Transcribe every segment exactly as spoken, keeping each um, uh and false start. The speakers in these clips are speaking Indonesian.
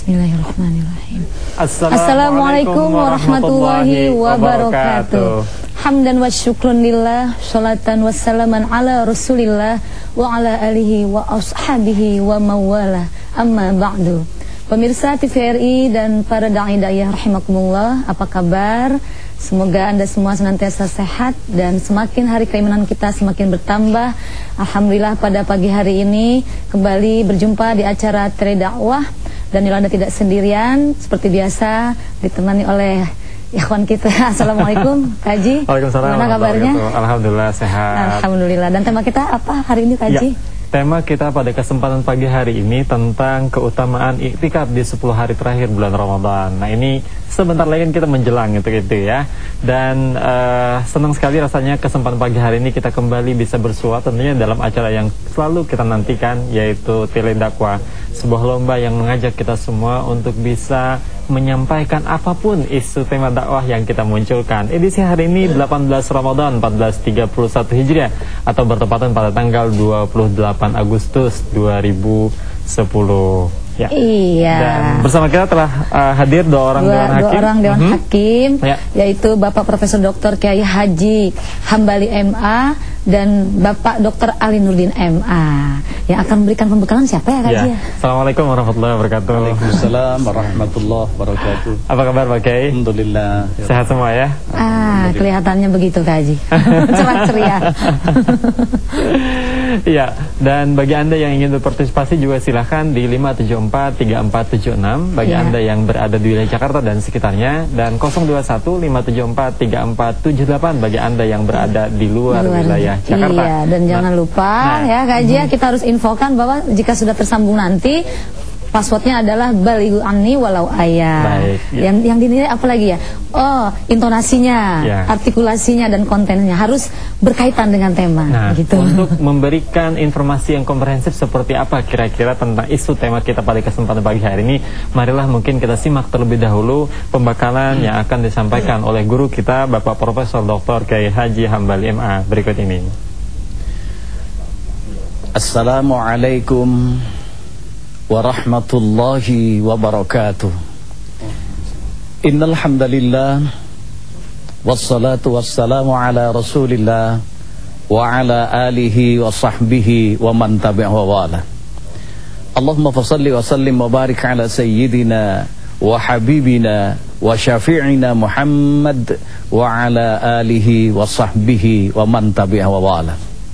Bismillahirrahmanirrahim. Assalamualaikum warahmatullahi wabarakatuh. Hamdan wa syukrun lillah, sholatan wassalaman ala rasulillah wa ala alihi wa ashabihi wa mawala, amma ba'du. Pemirsa T V R I dan para da'i-da'iyah rahimakumullah, apa kabar? Semoga Anda semua senantiasa sehat dan semakin hari keimanan kita semakin bertambah. Alhamdulillah pada pagi hari ini kembali berjumpa di acara Tere Dakwah. Dan Yolanda tidak sendirian, seperti biasa ditemani oleh ikhwan kita. Assalamualaikum Kak Haji. Waalaikumsalam. Gimana kabarnya? Alhamdulillah sehat. Alhamdulillah. Dan tema kita apa hari ini Kak Haji? Ya. Tema kita pada kesempatan pagi hari ini tentang keutamaan iktikaf di sepuluh hari terakhir bulan Ramadan. Nah ini sebentar lagi kita menjelang gitu gitu ya. Dan uh, senang sekali rasanya kesempatan pagi hari ini kita kembali bisa bersua tentunya dalam acara yang selalu kita nantikan, yaitu Tere Dakwah. Sebuah lomba yang mengajak kita semua untuk bisa menyampaikan apapun isu tema dakwah yang kita munculkan. Edisi hari ini delapan belas Ramadan empat belas tiga puluh satu Hijriah atau bertepatan pada tanggal dua puluh delapan Agustus dua ribu sepuluh. Ya. Iya. Dan bersama kita telah uh, hadir dua orang dua, dewan hakim. Dua orang dewan mm-hmm. hakim, ya. Yaitu Bapak Profesor Doktor Kiai Haji Hambali M A dan Bapak Doktor Ali Nurdin M A. Yang akan memberikan pembekalan siapa ya Kak Haji? Ya. Assalamualaikum warahmatullahi wabarakatuh. Waalaikumsalam warahmatullahi wabarakatuh. Apa kabar Pak Kiai? Alhamdulillah. Sehat semua ya? Ah, kelihatannya begitu Kak Haji. Cerah ceria. Iya, dan bagi Anda yang ingin berpartisipasi juga silahkan di lima tujuh empat tiga empat tujuh enam bagi ya. Anda yang berada di wilayah Jakarta dan sekitarnya, dan nol dua satu lima tujuh empat tiga empat tujuh delapan bagi Anda yang berada di luar, luar wilayah Jakarta. Iya, dan nah, jangan lupa nah, ya Kak Haji, hmm. kita harus infokan bahwa jika sudah tersambung nanti passwordnya adalah balighu anni walau ayat. Baik, ya. Yang yang dinilai apa lagi ya? Oh, intonasinya, ya. artikulasinya dan kontennya harus berkaitan dengan tema. Nah, gitu. Untuk memberikan informasi yang komprehensif seperti apa kira-kira tentang isu tema kita pada kesempatan pagi hari ini, marilah mungkin kita simak terlebih dahulu pembekalan yang akan disampaikan oleh guru kita Bapak Profesor Doktor Kiai Haji Hambali M A berikut ini. Assalamualaikum warahmatullahi wabarakatuh. Innal hamdalillah wassalatu wassalamu ala Rasulillah wa ala alihi wa sahbihi wa man tabi'ahu wa wala. Allahumma fashalli wa sallim wa barik ala sayyidina wa habibina wa syafi'ina Muhammad wa ala alihi wa sahbihi wa man tabi'ahu wa wala.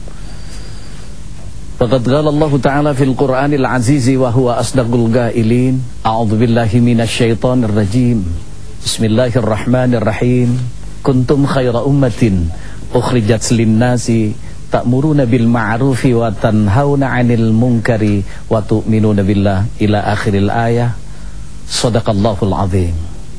Faqad qala Allah Ta'ala fil Qur'anil Aziz wa huwa asdaqul qailin. A'udzu billahi minasy syaithanir rajim. Bismillahirrahmanirrahim. Kuntum khaira ummatin ukhrijat lin-nasi ta'muruna bil ma'rufi wa tanhauna 'anil munkari wa tu'minuna billah ila akhiril ayah. Shadaqallahul azim.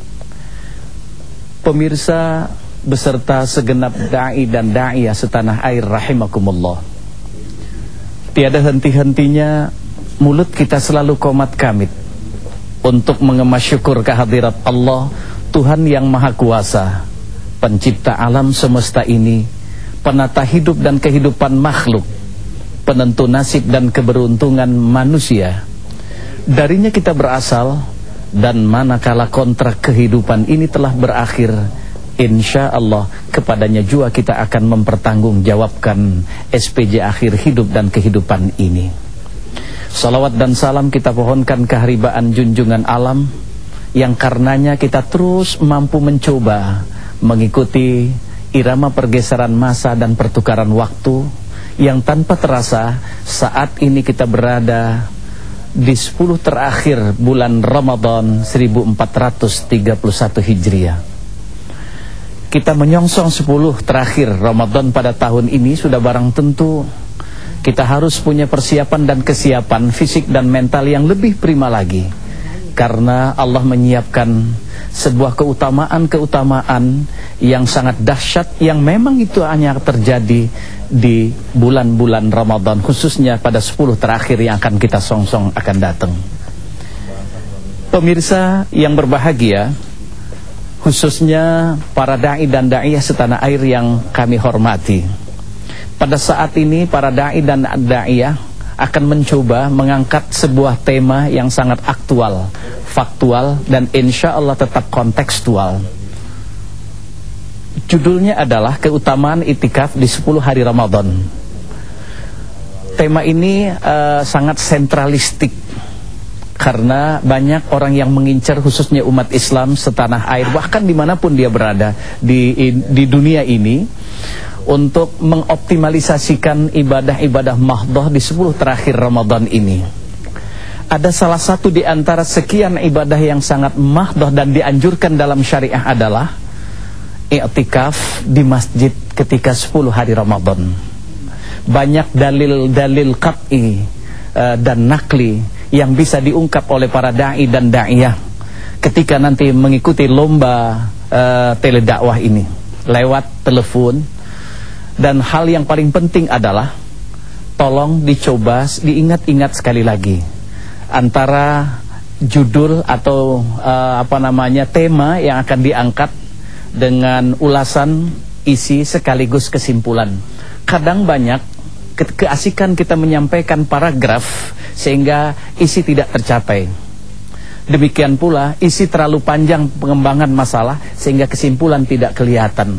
Pemirsa beserta segenap dai dan daiyah setanah air rahimakumullah. Tiada henti-hentinya mulut kita selalu qomat kamit untuk mengemas syukur kehadirat Allah, Tuhan yang Maha Kuasa, pencipta alam semesta ini, penata hidup dan kehidupan makhluk, penentu nasib dan keberuntungan manusia. Darinya kita berasal, dan manakala kontrak kehidupan ini telah berakhir, insya Allah kepadanya juga kita akan mempertanggungjawabkan S P J akhir hidup dan kehidupan ini. Salawat dan salam kita pohonkan keharibaan junjungan alam, yang karenanya kita terus mampu mencoba mengikuti irama pergeseran masa dan pertukaran waktu, yang tanpa terasa saat ini kita berada di sepuluh terakhir bulan Ramadan seribu empat ratus tiga puluh satu Hijriah. Kita menyongsong sepuluh terakhir Ramadan pada tahun ini, sudah barang tentu kita harus punya persiapan dan kesiapan fisik dan mental yang lebih prima lagi. Karena Allah menyiapkan sebuah keutamaan-keutamaan yang sangat dahsyat, yang memang itu hanya terjadi di bulan-bulan Ramadan, khususnya pada sepuluh terakhir yang akan kita songsong akan datang. Pemirsa yang berbahagia, khususnya para da'i dan da'iyah setanah air yang kami hormati, pada saat ini para da'i dan da'iyah akan mencoba mengangkat sebuah tema yang sangat aktual, faktual, dan insya Allah tetap kontekstual. Judulnya adalah keutamaan iktikaf di sepuluh hari Ramadan. Tema ini uh, sangat sentralistik, karena banyak orang yang mengincar, khususnya umat Islam setanah air, bahkan dimanapun dia berada di, di dunia ini, untuk mengoptimalisasikan ibadah-ibadah mahdoh di sepuluh terakhir Ramadan ini. Ada salah satu di antara sekian ibadah yang sangat mahdoh dan dianjurkan dalam syariah adalah i'tikaf di masjid ketika sepuluh hari Ramadan. Banyak dalil-dalil qat'i uh, dan nakli yang bisa diungkap oleh para da'i dan da'iyah ketika nanti mengikuti lomba uh, teledakwah ini lewat telepon. Dan hal yang paling penting adalah tolong dicoba diingat-ingat sekali lagi antara judul atau uh, apa namanya tema yang akan diangkat dengan ulasan, isi sekaligus kesimpulan. Kadang banyak ke keasikan kita menyampaikan paragraf sehingga isi tidak tercapai. Demikian pula isi terlalu panjang pengembangan masalah sehingga kesimpulan tidak kelihatan.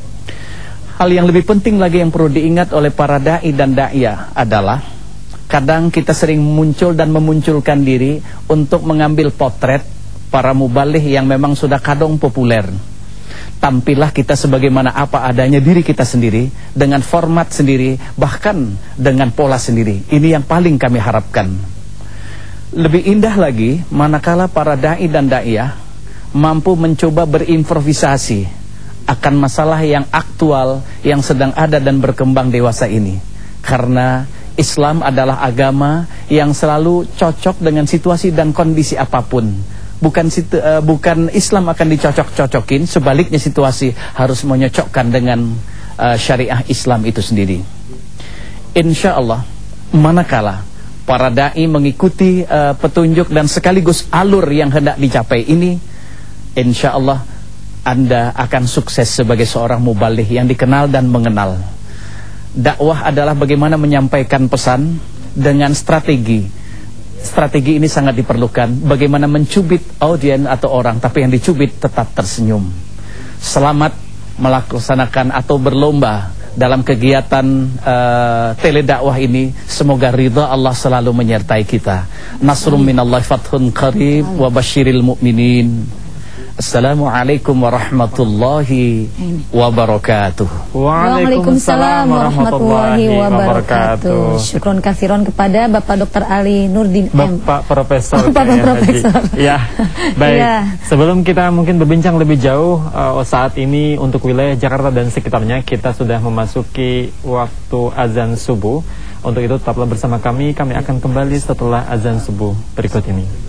Hal yang lebih penting lagi yang perlu diingat oleh para da'i dan da'iyah adalah kadang kita sering muncul dan memunculkan diri untuk mengambil potret para muballigh yang memang sudah kadung populer. Tampillah kita sebagaimana apa adanya diri kita sendiri, dengan format sendiri, bahkan dengan pola sendiri. Ini yang paling kami harapkan. Lebih indah lagi manakala para da'i dan da'iyah mampu mencoba berimprovisasi akan masalah yang aktual yang sedang ada dan berkembang dewasa ini. Karena Islam adalah agama yang selalu cocok dengan situasi dan kondisi apapun. Bukan situ, uh, bukan Islam akan dicocok-cocokin, sebaliknya situasi harus menyocokkan dengan uh, syariah Islam itu sendiri. Insya Allah, manakala para da'i mengikuti uh, petunjuk dan sekaligus alur yang hendak dicapai ini, insya Allah Anda akan sukses sebagai seorang mubaligh yang dikenal dan mengenal. Dakwah adalah bagaimana menyampaikan pesan dengan strategi. Strategi ini sangat diperlukan. Bagaimana mencubit audien atau orang, tapi yang dicubit tetap tersenyum. Selamat melaksanakan atau berlomba dalam kegiatan uh, teledakwah ini. Semoga ridha Allah selalu menyertai kita. Nasrum minallahi fathun qarib wa basyiril mu'minin. Assalamualaikum warahmatullahi wabarakatuh. Waalaikumsalam warahmatullahi wabarakatuh. Syukron katsiron kepada Bapak Doktor Ali Nurdin M. Bapak Profesor. Bapak Profesor. Ya, baik. Ya. Sebelum kita mungkin berbincang lebih jauh, uh, saat ini untuk wilayah Jakarta dan sekitarnya kita sudah memasuki waktu azan subuh. Untuk itu tetaplah bersama kami. Kami akan kembali setelah azan subuh berikut ini.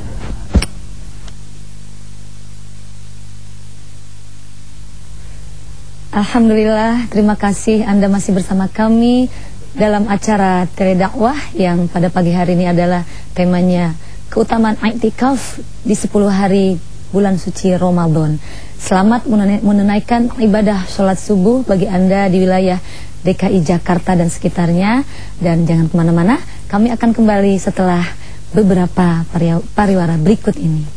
Alhamdulillah, terima kasih Anda masih bersama kami dalam acara teledakwah yang pada pagi hari ini adalah temanya keutamaan i'tikaf di sepuluh hari bulan suci Ramadan. Selamat menunaikan ibadah sholat subuh bagi Anda di wilayah D K I Jakarta dan sekitarnya. Dan jangan kemana-mana, kami akan kembali setelah beberapa pariwara berikut ini.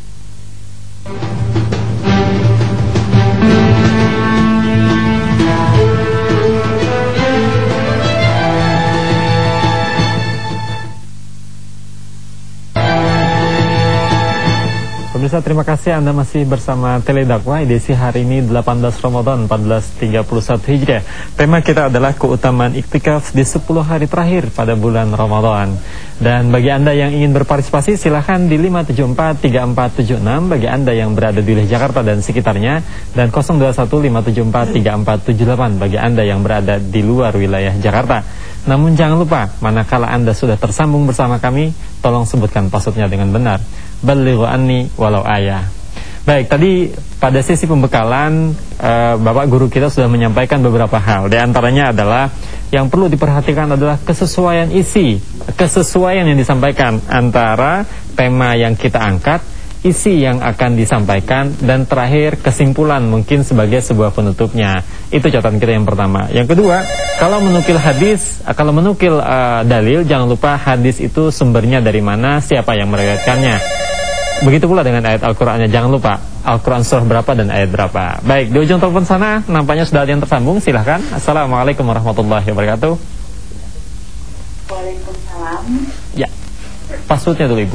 Pemirsa, terima kasih Anda masih bersama Teledakwah edisi hari ini delapan belas Ramadan seribu empat ratus tiga puluh satu Hijriah. Tema kita adalah keutamaan iktikaf di sepuluh hari terakhir pada bulan Ramadan. Dan bagi Anda yang ingin berpartisipasi silahkan di lima tujuh empat tiga empat tujuh enam bagi Anda yang berada di wilayah Jakarta dan sekitarnya, dan nol dua satu lima tujuh empat tiga empat tujuh delapan bagi Anda yang berada di luar wilayah Jakarta. Namun jangan lupa, manakala Anda sudah tersambung bersama kami, tolong sebutkan passwordnya dengan benar. Balighu anni walau ayah. Baik, tadi pada sesi pembekalan uh, Bapak guru kita sudah menyampaikan beberapa hal. Di antaranya adalah yang perlu diperhatikan adalah kesesuaian isi, kesesuaian yang disampaikan antara tema yang kita angkat, isi yang akan disampaikan, dan terakhir kesimpulan mungkin sebagai sebuah penutupnya. Itu catatan kita yang pertama. Yang kedua, kalau menukil hadis, kalau menukil uh, dalil, jangan lupa hadis itu sumbernya dari mana, siapa yang meriwayatkannya. Begitu pula dengan ayat Al-Qur'annya. Jangan lupa Al-Qur'an surah berapa dan ayat berapa. Baik, di ujung telepon sana nampaknya sudah ada yang tersambung. Silahkan. Assalamualaikum warahmatullahi wabarakatuh. Waalaikumsalam. Ya. Passwordnya dulu Ibu.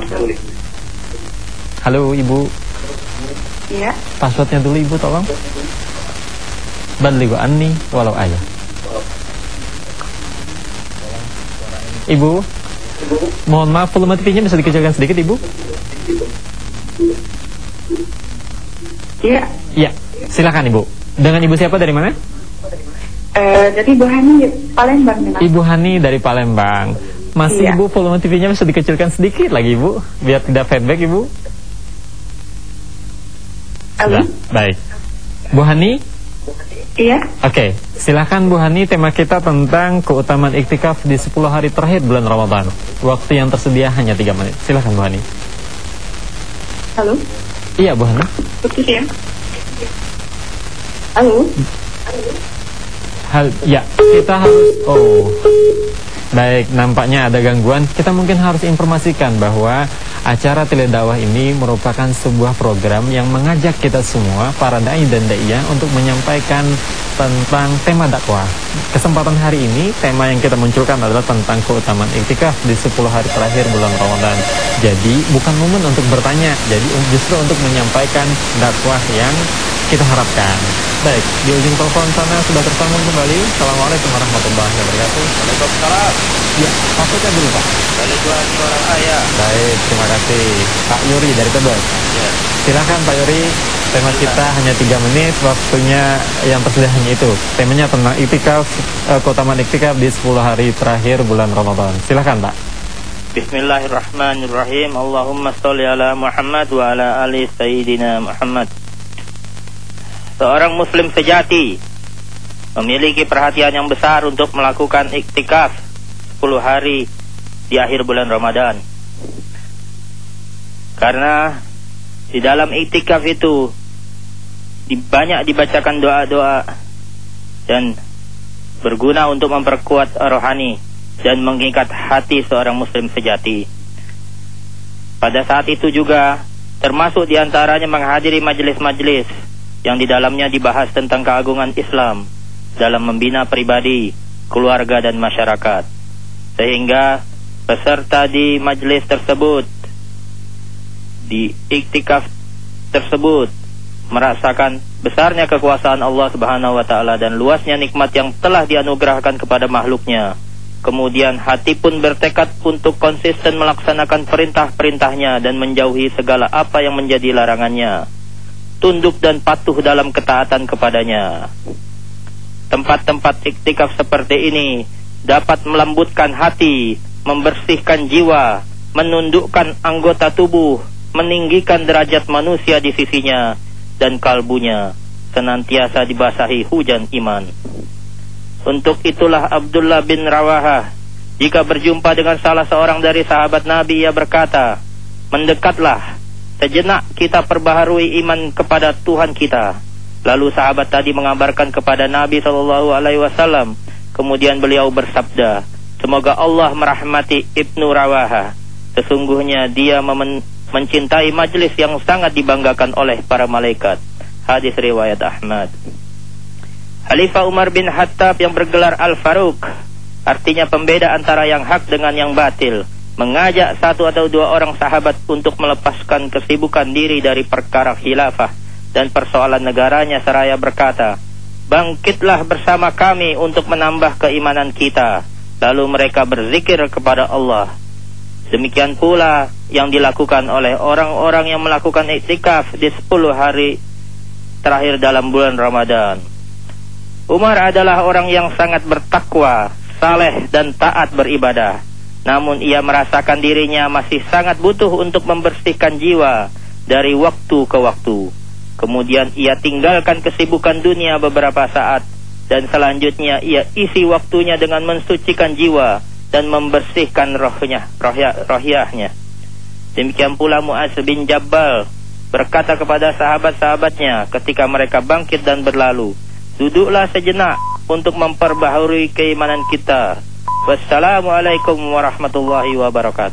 Halo Ibu. Iya. Passwordnya dulu Ibu tolong. Balighu anni walau ayah. Ibu, mohon maaf, volume T V-nya bisa dikecilkan sedikit Ibu? Iya. Iya, silakan Ibu. Dengan Ibu siapa, dari mana? Uh, dari Ibu Hani Palembang. Memang. Ibu Hani dari Palembang. Masih Iya. Ibu, volume T V-nya bisa dikecilkan sedikit lagi Ibu, biar tidak feedback Ibu. Halo. Sudah, baik. Bu Hani? Iya. Oke, silakan Bu Hani. Tema kita tentang keutamaan iktikaf di sepuluh hari terakhir bulan Ramadan. Waktu yang tersedia hanya tiga menit. Silakan Bu Hani. Halo. Iya Bu Hani. Putus ya. Halo. Hal, ya, kita harus. Oh, baik. Nampaknya ada gangguan. Kita mungkin harus informasikan bahwa acara Teledakwah ini merupakan sebuah program yang mengajak kita semua, para dai dan daiyah, untuk menyampaikan tentang tema dakwah. Kesempatan hari ini, tema yang kita munculkan adalah tentang keutamaan iktikaf di sepuluh hari terakhir bulan Ramadan. Jadi, bukan momen untuk bertanya, jadi justru untuk menyampaikan dakwah yang kita harapkan. Baik, di ujung telepon sana sudah tersambung kembali. Assalamualaikum warahmatullahi wabarakatuh. Waalaikumsalam. Ya, maksudnya dulu Pak. Balighu anni walau ayah. Baik, terima kasih Pak Yuri dari Tebet. Ya. Silakan Pak Yuri. Tema kita hanya tiga menit, waktunya yang tersedia hanya itu. Temanya tentang iktikaf, eh, keutamaan iktikaf di sepuluh hari terakhir bulan Ramadan. Silakan Pak. Bismillahirrahmanirrahim. Allahumma sholli ala Muhammad wa ala ali sayyidina Muhammad. Seorang muslim sejati memiliki perhatian yang besar untuk melakukan iktikaf sepuluh hari di akhir bulan Ramadan. Karena di dalam iktikaf itu banyak dibacakan doa-doa dan berguna untuk memperkuat rohani dan mengikat hati seorang muslim sejati. Pada saat itu juga termasuk diantaranya menghadiri majelis-majelis yang di dalamnya dibahas tentang keagungan Islam dalam membina pribadi, keluarga dan masyarakat. Sehingga peserta di majelis tersebut, di iktikaf tersebut, merasakan besarnya kekuasaan Allah Subhanahu wa taala dan luasnya nikmat yang telah dianugerahkan kepada makhluknya. Kemudian hati pun bertekad untuk konsisten melaksanakan perintah-perintahnya dan menjauhi segala apa yang menjadi larangannya, tunduk dan patuh dalam ketaatan kepadanya. Tempat-tempat iktikaf seperti ini dapat melembutkan hati, membersihkan jiwa, menundukkan anggota tubuh, meninggikan derajat manusia di sisinya, dan kalbunya senantiasa dibasahi hujan iman. Untuk itulah Abdullah bin Rawahah, jika berjumpa dengan salah seorang dari sahabat Nabi, ia berkata, "Mendekatlah, sejenak kita perbaharui iman kepada Tuhan kita." Lalu sahabat tadi mengabarkan kepada Nabi shallallahu alaihi wasallam. Kemudian beliau bersabda, "Semoga Allah merahmati Ibnu Rawahah. Sesungguhnya dia memen- mencintai majelis yang sangat dibanggakan oleh para malaikat." Hadis riwayat Ahmad. Khalifah Umar bin Khattab yang bergelar Al-Faruq, artinya pembeda antara yang hak dengan yang batil, mengajak satu atau dua orang sahabat untuk melepaskan kesibukan diri dari perkara khilafah dan persoalan negaranya seraya berkata, "Bangkitlah bersama kami untuk menambah keimanan kita." Lalu mereka berzikir kepada Allah. Demikian pula yang dilakukan oleh orang-orang yang melakukan iktikaf di sepuluh hari terakhir dalam bulan Ramadan. Umar adalah orang yang sangat bertakwa, saleh dan taat beribadah. Namun ia merasakan dirinya masih sangat butuh untuk membersihkan jiwa dari waktu ke waktu. Kemudian ia tinggalkan kesibukan dunia beberapa saat, dan selanjutnya ia isi waktunya dengan mensucikan jiwa dan membersihkan rohnya, rohya, rohyahnya. Demikian pula Mu'adz bin Jabal berkata kepada sahabat-sahabatnya ketika mereka bangkit dan berlalu, "Duduklah sejenak untuk memperbaharui keimanan kita. Wassalamualaikum warahmatullahi wabarakatuh."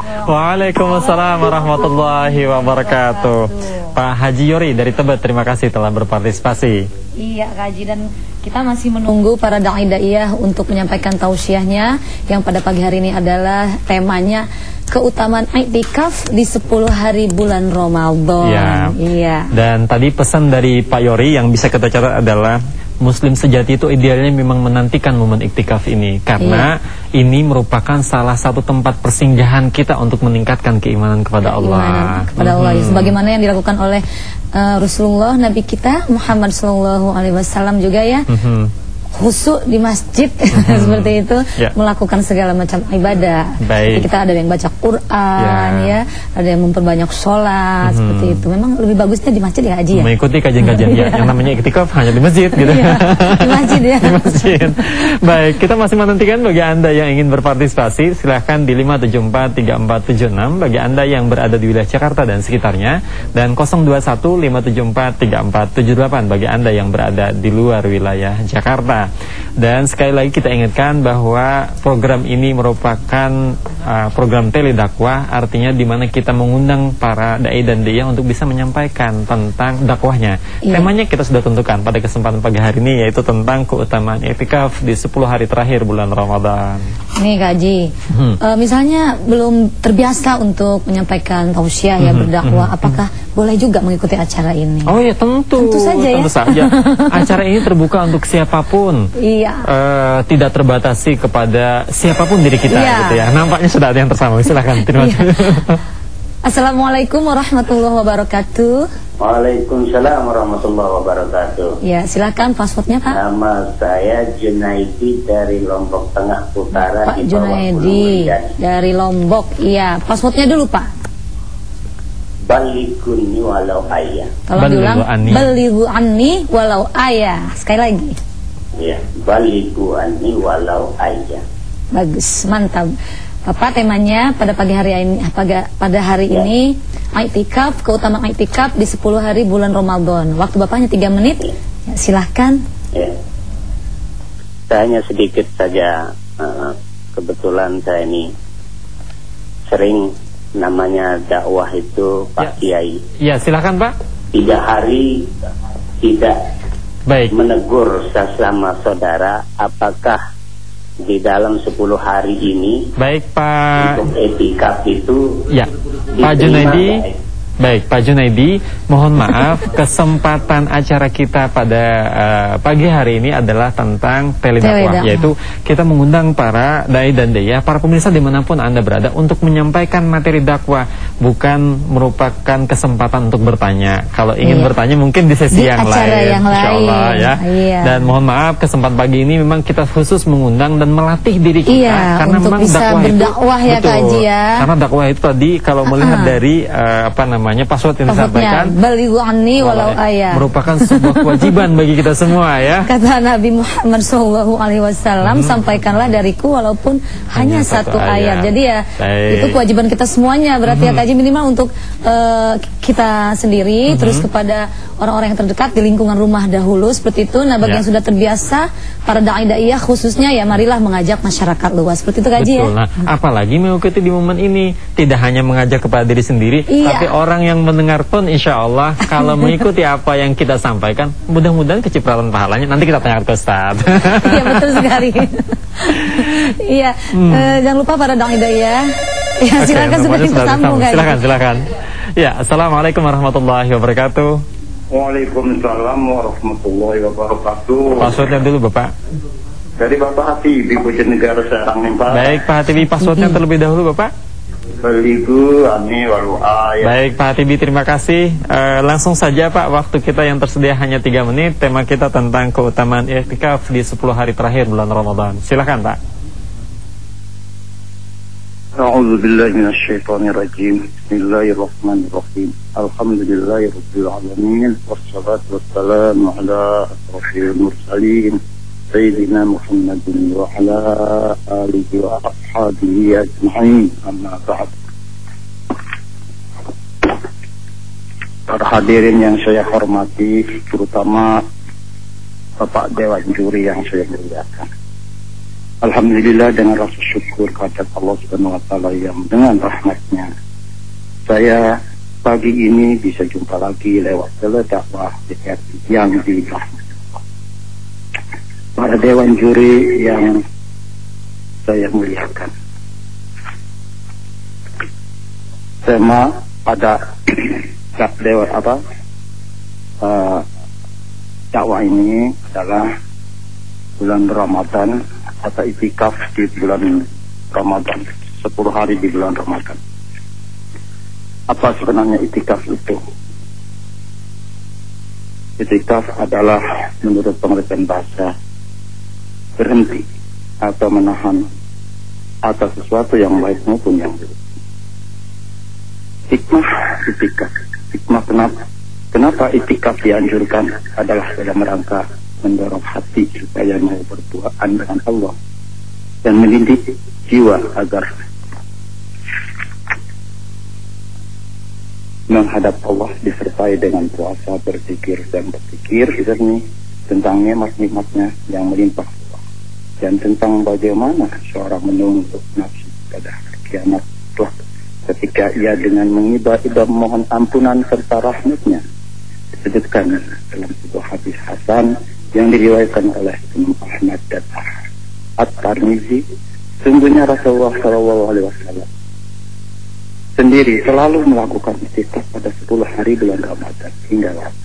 Waalaikumsalam warahmatullahi wabarakatuh. Pak Haji Yori dari Tebet, terima kasih telah berpartisipasi. Iya Kak Haji, dan kita masih menunggu para da'i da'iyah untuk menyampaikan tausiahnya yang pada pagi hari ini adalah temanya keutamaan i'tikaf di sepuluh hari bulan Ramadan. Ya. Iya. Dan tadi pesan dari Pak Yori yang bisa kita catat adalah Muslim sejati itu idealnya memang menantikan momen iktikaf ini, karena iya, ini merupakan salah satu tempat persinggahan kita untuk meningkatkan keimanan kepada Allah. Keimanan kepada Allah, hmm. sebagaimana yang dilakukan oleh uh, Rasulullah Nabi kita Muhammad Shallallahu Alaihi Wasallam juga ya. Hmm. Khusyuk di masjid mm-hmm. seperti itu yeah. melakukan segala macam ibadah. Jadi kita ada yang baca Quran yeah. ya, ada yang memperbanyak sholat mm-hmm. seperti itu. Memang lebih bagusnya di masjid ya Haji ya. Mengikuti kajian-kajian ya. Yang namanya iktikaf hanya di masjid gitu. Yeah. Di masjid ya. Di masjid. Baik, kita masih menantikan bagi Anda yang ingin berpartisipasi, silahkan di lima tujuh empat tiga empat tujuh enam bagi Anda yang berada di wilayah Jakarta dan sekitarnya, dan nol dua satu lima tujuh empat tiga empat tujuh delapan bagi Anda yang berada di luar wilayah Jakarta. Dan sekali lagi kita ingatkan bahwa program ini merupakan uh, program teledakwah, artinya di mana kita mengundang para dai dan diyah untuk bisa menyampaikan tentang dakwahnya. Iya. Temanya kita sudah tentukan pada kesempatan pagi hari ini, yaitu tentang keutamaan i'tikaf di sepuluh hari terakhir bulan Ramadan. Nih Kak Haji, hmm. uh, misalnya belum terbiasa untuk menyampaikan tausiah ya, hmm. berdakwah, hmm. apakah hmm. boleh juga mengikuti acara ini? Oh ya tentu, tentu saja ya. Tentu saja. Acara ini terbuka untuk siapapun. Iya. Uh, tidak terbatasi kepada siapapun diri kita, iya. gitu ya. Nampaknya sudah ada yang tersambung. Silakan. Terima kasih. Iya. Assalamualaikum warahmatullahi wabarakatuh. Waalaikumsalam warahmatullahi wabarakatuh. Ya, silakan passwordnya Pak. Nama saya Junaidi dari Lombok Tengah Utara. Pak Junaidi dari Lombok. Iya, passwordnya dulu Pak. Baliguni walau ayah. Tolong diulang. Balighu anni walau ayah. Sekali lagi. Ya, balighu anni walau ayah. Bagus, mantap. Bapak, temanya pada pagi hari ini pada, pada hari ya. ini i'tikaf, keutamaan i'tikaf di sepuluh hari bulan Ramadan. Waktu Bapaknya tiga menit. Ya. Ya, silahkan. Ya. Saya hanya sedikit saja, uh, kebetulan saya ini sering namanya dakwah itu Pak ya. Kiai. Ya, silahkan Pak. Tiga hari tidak baik menegur sesama saudara, apakah di dalam sepuluh hari ini baik Pak untuk i'tikaf itu ya Pak Junaidi. Baik Pak Junaidi, mohon maaf kesempatan acara kita pada uh, pagi hari ini adalah tentang teledakwah, yaitu kita mengundang para dai dan diyah, para pemirsa dimanapun Anda berada untuk menyampaikan materi dakwah, bukan merupakan kesempatan untuk bertanya. Kalau ingin iya. bertanya mungkin di sesi di yang lain, yang insyaallah lain. ya. Iya. Dan mohon maaf kesempatan pagi ini memang kita khusus mengundang dan melatih diri kita, iya, karena memang dakwah berdakwah itu ya, betul, Kak Haji ya. Karena dakwah itu tadi kalau melihat uh -huh. dari uh, apa namanya password yang disampaikan, balighu anni walau ayah, merupakan sebuah kewajiban bagi kita semua ya. Kata Nabi Muhammad shallallahu alaihi wasallam, hmm. sampaikanlah dariku walaupun hanya, hanya satu, satu ayat. ayat. Jadi ya Baik. itu kewajiban kita semuanya. Berarti hmm. ya kaji minimal untuk uh, kita sendiri, hmm. terus kepada orang-orang yang terdekat di lingkungan rumah dahulu seperti itu. Nah bagi ya. yang sudah terbiasa, para dai daiyah khususnya ya marilah mengajak masyarakat luas seperti itu kaji ya. Nah, apalagi mengikuti di momen ini tidak hanya mengajak kepada diri sendiri, iya. tapi orang yang mendengar pun insya Allah kalau mengikuti apa yang kita sampaikan, mudah-mudahan kecipratan pahalanya. Nanti kita tanya ke Ustaz. Iya betul sekali. Iya, hmm. uh, jangan lupa para dai daiyah. Ya okay, silakan sudah tersambung guys. Silakan, silakan. Ya, assalamualaikum warahmatullahi wabarakatuh. Waalaikumsalam warahmatullahi wabarakatuh. Passwordnya dulu Bapak. Dari Bapak Hatibi, Bojonegoro Serang nih Pak. Baik Pak Hatibi, passwordnya terlebih dahulu Bapak. Balighu anni walau ayah. Baik Pak Hatibi, terima kasih. uh, Langsung saja Pak, waktu kita yang tersedia hanya tiga menit. Tema kita tentang keutamaan i'tikaf di sepuluh hari terakhir bulan Ramadan. Silakan Pak. A'udzubillahi minasyaitonirrajim. Bismillahirrahmanirrahim. Alhamdulillahirabbil alamin, wassalatu wassalamu ala asrofil mursalin Sayyidina Muhammadin wa ala alihi wa ashabihi ajma'in, amma ba'd. Para hadirin yang saya hormati, terutama Bapak Dewan Juri yang saya muliakan. Alhamdulillah, dengan rasa syukur kepada Allah Subhanahu wa taala yang dengan rahmatnya saya pagi ini bisa jumpa lagi lewat tele dakwah yang dirahmati Allah. Para dewan juri yang saya muliakan. Tema pada dewan apa uh, dakwah ini adalah bulan Ramadan atau itikaf di bulan Ramadan, sepuluh hari di bulan Ramadan. Apa sebenarnya itikaf itu? Itikaf adalah menurut pengertian bahasa berhenti atau menahan atas sesuatu yang baik maupun yang buruk. Hikmah itikaf. Hikmah kenapa? Kenapa itikaf dianjurkan adalah dalam rangka mendorong hati supaya mau berduaan dengan Allah dan mendidik jiwa agar menghadap Allah disertai dengan puasa, berzikir dan berpikir jernih tentang nikmat-nikmatnya yang melimpah Allah dan tentang bagaimana seorang menuntut nafsu pada hari kiamat kelak ketika ia dengan mengibadah memohon ampunan serta rahmatnya disebutkan dalam sebuah hadis hasan yang diriwayatkan oleh Imam Ahmad dan At-Tirmizi. Sungguhnya Rasulullah Shallallahu Alaihi Wasallam sendiri selalu melakukan itikaf pada sepuluh hari bulan Ramadan hingga lama.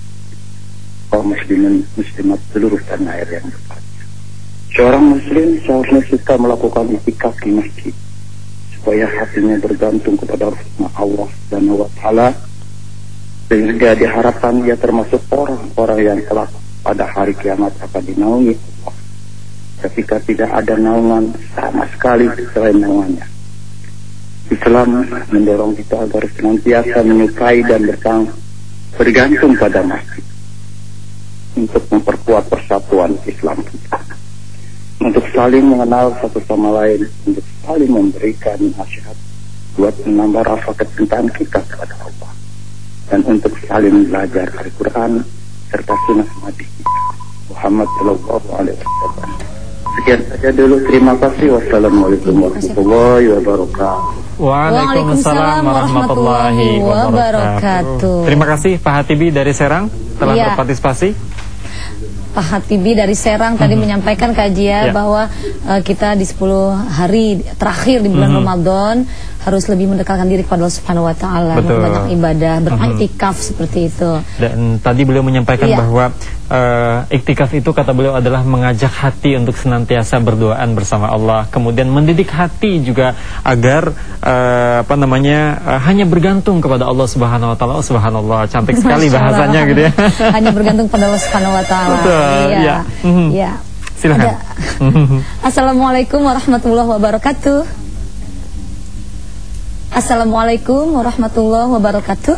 Kaum muslimin muslimat seluruh tanah air yang berbahagia. Seorang muslim seharusnya suka melakukan itikaf di masjid supaya hatinya bergantung kepada rahmat Allah dan wa taala, sehingga diharapkan ia termasuk orang-orang yang telah pada hari kiamat akan dinaungi Allah ketika tidak ada naungan sama sekali selain naungannya. Islam mendorong kita agar senantiasa menyukai dan bertang, bergantung pada masjid untuk memperkuat persatuan Islam kita, untuk saling mengenal satu sama lain, untuk saling memberikan nasihat buat menambah rasa kecintaan kita kepada Allah, dan untuk saling belajar Al-Quran serta sunnah Nabi Muhammad Sallallahu Alaihi Wasallam. Sekian saja dulu. Terima kasih. Wassalamualaikum warahmatullahi wabarakatuh. Waalaikumsalam warahmatullahi wabarakatuh. Terima kasih Pak Hatibi dari Serang telah ya. berpartisipasi. Pak Hatibi dari Serang tadi mm-hmm. menyampaikan kajian yeah. bahwa uh, kita di sepuluh hari terakhir di bulan mm-hmm. Ramadan harus lebih mendekatkan diri kepada Allah Subhanahu wa taala, banyak ibadah, beriktikaf mm-hmm. seperti itu. Dan tadi beliau menyampaikan yeah. bahwa uh, iktikaf itu kata beliau adalah mengajak hati untuk senantiasa berdoaan bersama Allah, kemudian mendidik hati juga agar uh, apa namanya uh, hanya bergantung kepada Allah Subhanahu wa taala. Oh, subhanallah, cantik sekali bahasanya gitu ya. Hanya bergantung kepada Allah Subhanahu wa taala. Betul. Iya. Ya. Mm-hmm. Ya. Silakan. Assalamualaikum warahmatullahi wabarakatuh. Assalamualaikum warahmatullahi wabarakatuh.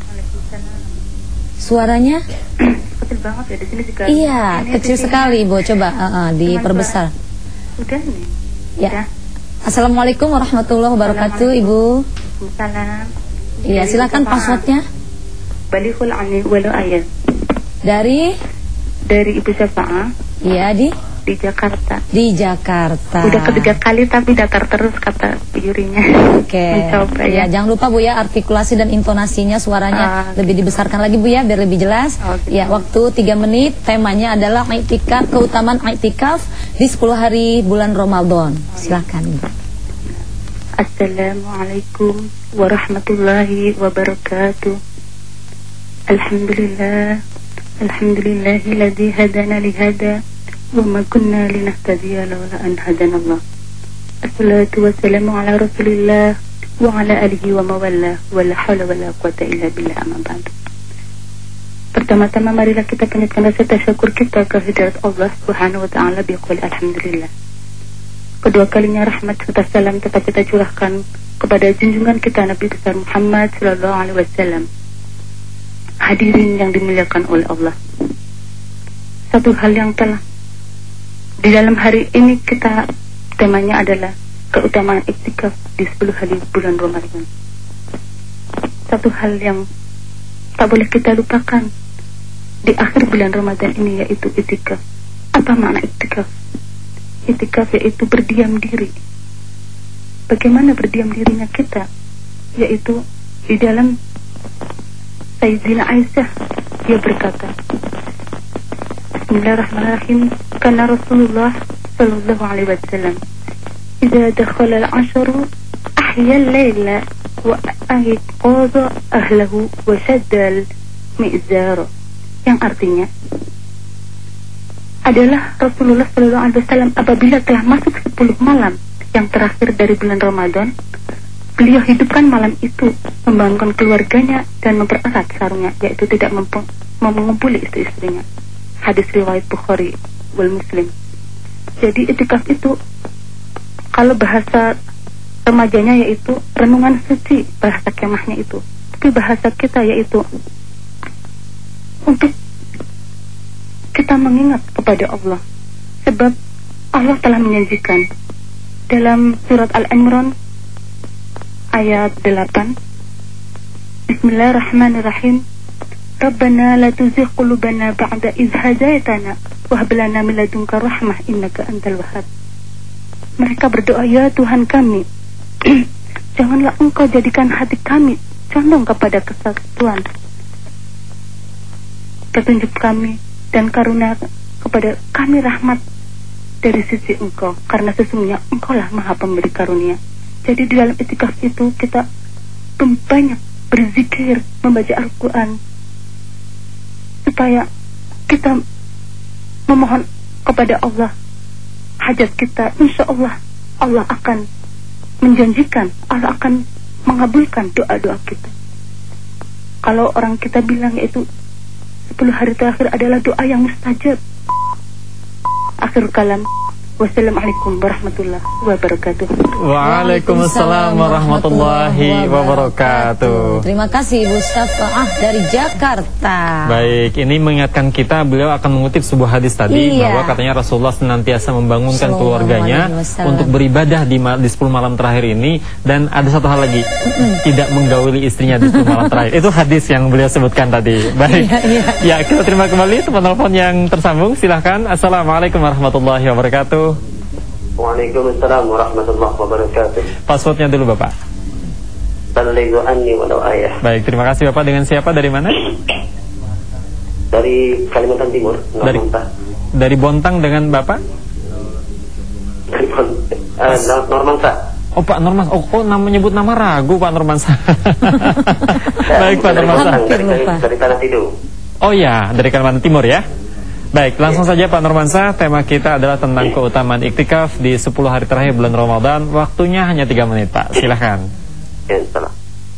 Suaranya kecil banget ya di sini juga. Iya, ini kecil sekali, Bu. Coba uh, uh, diperbesar. Udah nih. Ya. Udah. Assalamualaikum warahmatullahi wabarakatuh, Ibu. Salam. Iya, silakan passwordnya. Balighul ani walau ayat. Dari dari Ibu Syafa'ah. Iya, di di Jakarta. Di Jakarta. Udah ketiga kali tapi datar terus kata jurinya. Oke. Okay. Ya, jangan lupa Bu ya, artikulasi dan intonasinya suaranya uh, lebih dibesarkan lagi Bu ya biar lebih jelas. Oh, gitu. Ya, waktu tiga menit, temanya adalah i'tikaf, keutamaan i'tikaf di sepuluh hari bulan Ramadan. Silakan. Assalamualaikum warahmatullahi wabarakatuh. Alhamdulillah. Alhamdulillahilladzi hadana li hada wa ma kunna linahtadiya lawla an hadana Allah. Assalatu wassalamu ala Rasulillah wa ala alihi wa mawalla wa la haula wa la quwata illa billah, amma ba'd. Pertama-tama marilah kita panjatkan rasa tasyukur kita kehadirat Allah Subhanahu wa taala biqaul alhamdulillah. Kedua kalinya rahmat serta salam tetap kita curahkan kepada junjungan kita Nabi besar Muhammad sallallahu alaihi wasallam. Hadirin yang dimuliakan oleh Allah, satu hal yang telah di dalam hari ini kita temanya adalah keutamaan iktikaf di sepuluh hari bulan Ramadan. Satu hal yang tak boleh kita lupakan di akhir bulan Ramadan ini yaitu iktikaf. Apa makna iktikaf? itikaf yaitu berdiam diri. Bagaimana berdiam dirinya kita? Yaitu di dalam Sayyidatina Aisyah, dia berkata, Bismillahirrahmanirrahim, karena Rasulullah sallallahu alaihi wasallam idza dakhala al-ashru ahya al-laila wa ayqadha ahlahu wa shadda al-mi'zar, yang artinya adalah Rasulullah sallallahu alaihi wasallam apabila telah masuk sepuluh malam yang terakhir dari bulan Ramadan, beliau hidupkan malam itu, membangunkan keluarganya dan mempererat sarungnya, yaitu tidak mengumpuli istri-istrinya. Hadis riwayat Bukhari wal Muslim. Jadi itikaf itu, kalau bahasa remajanya yaitu renungan suci, bahasa kemahnya itu. Tapi bahasa kita yaitu untuk kita mengingat kepada Allah. Sebab Allah telah menjanjikan dalam surat Al-Imran ayat delapan, Bismillahirrahmanirrahim, Rabbana la tuzigh qulubana ba'da idh hadaitana wa hab lana min ladunka rahmah innaka antal wahhab. Mereka berdoa, ya Tuhan kami, janganlah Engkau jadikan hati kami condong kepada kesatuan, petunjuk kami dan karunia kepada kami rahmat dari sisi Engkau, karena sesungguhnya Engkaulah Maha Pemberi karunia. Jadi di dalam itikaf itu kita banyak berzikir, membaca Al-Quran, supaya kita memohon kepada Allah hajat kita. Insya Allah Allah akan menjanjikan, Allah akan mengabulkan doa-doa kita. Kalau orang kita bilang yaitu sepuluh hari terakhir adalah doa yang mustajab. Akhir kalam, wassalamualaikum warahmatullahi wabarakatuh. Waalaikumsalam warahmatullahi wabarakatuh. Terima kasih Ibu Syafa'ah dari Jakarta. Baik, ini mengingatkan kita, beliau akan mengutip sebuah hadis tadi, iya, bahwa katanya Rasulullah senantiasa membangunkan keluarganya untuk beribadah di, di sepuluh malam terakhir ini. Dan ada satu hal lagi, mm-mm, tidak menggauli istrinya di sepuluh malam terakhir. Itu hadis yang beliau sebutkan tadi. Baik, iya, iya. Ya, kita terima kembali penelpon yang tersambung. Silahkan. Assalamualaikum warahmatullahi wabarakatuh. Waalaikumsalam warahmatullahi wabarakatuh. Passwordnya dulu Bapak. Balighu anni walau ayah. Baik, terima kasih Bapak. Dengan siapa, dari mana? Dari Kalimantan Timur, dari, dari Bontang dengan Bapak? Dari uh, Normansa. Oh Pak Normansa, oh, oh nama, menyebut nama ragu Pak Normansa. Baik Pak Normansa. Dari, dari, dari Tanah Tidung. Oh ya, dari Kalimantan Timur ya. Baik, langsung ya saja Pak Normansa. Tema kita adalah tentang ya, keutamaan iktikaf di sepuluh hari terakhir bulan Ramadan. Waktunya hanya tiga menit Pak, silahkan. Ya, salam.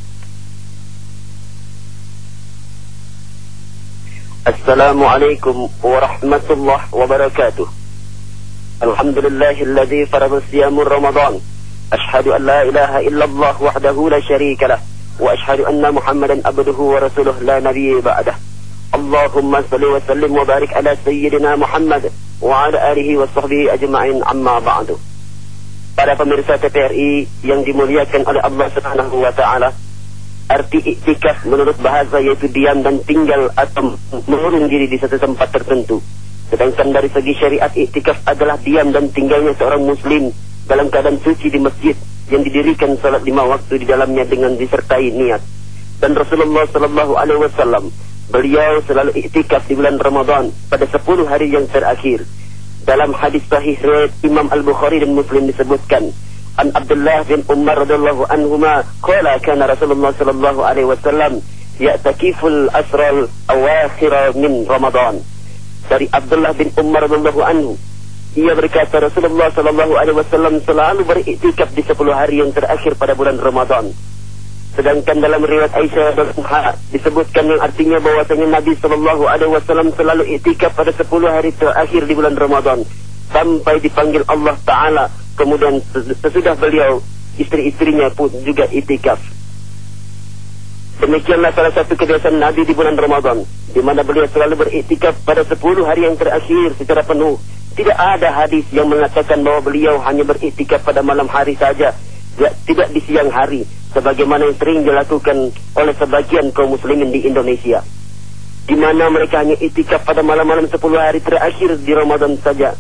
Assalamualaikum warahmatullahi wabarakatuh. Alhamdulillahilladzi farada siyamur Ramadan. Ashhadu an la ilaha illallah wahdahu la syarika lah, wa ashhadu anna Muhammadan abduhu wa rasuluh la nabiyya ba'dah. Allahumma salli wa sallim wa barik ala sayyidina Muhammad wa ala alihi wa sahbihi ajma'in, amma ba'du. Para pemirsa T P R I yang dimuliakan oleh Allah Subhanahu wa taala, arti iktikaf menurut bahasa yaitu diam dan tinggal atau mengurung diri di satu tempat tertentu. Sedangkan dari segi syariat, iktikaf adalah diam dan tinggalnya seorang muslim dalam keadaan suci di masjid yang didirikan salat lima waktu di dalamnya dengan disertai niat. Dan Rasulullah sallallahu alaihi wasallam, beliau selalu iktikaf di bulan Ramadan pada sepuluh hari yang terakhir. Dalam hadis sahih riwayat Imam Al-Bukhari dan Muslim disebutkan, An Abdullah bin Umar radhiyallahu anhuma qala kana Rasulullah sallallahu alaihi wasallam ya'takiful asral awakhir min Ramadan. Dari Abdullah bin Umar radhiyallahu anhu, ia berkata Rasulullah sallallahu alaihi wasallam selalu beriktikaf di sepuluh hari yang terakhir pada bulan Ramadan. Sedangkan dalam riwayat Aisyah radhiyallahu disebutkan yang artinya bahwasanya Nabi sallallahu alaihi wasallam selalu iktikaf pada sepuluh hari terakhir di bulan Ramadan sampai dipanggil Allah Taala. Kemudian sesudah beliau, istri-istrinya pun juga iktikaf. Demikianlah salah satu kebiasaan Nabi di bulan Ramadan, di mana beliau selalu beriktikaf pada sepuluh hari yang terakhir secara penuh. Tidak ada hadis yang mengatakan bahwa beliau hanya beriktikaf pada malam hari saja, tidak di siang hari, sebagaimana yang sering dilakukan oleh sebagian kaum muslimin di Indonesia, di mana mereka hanya iktikaf pada malam-malam sepuluh hari terakhir di Ramadan saja.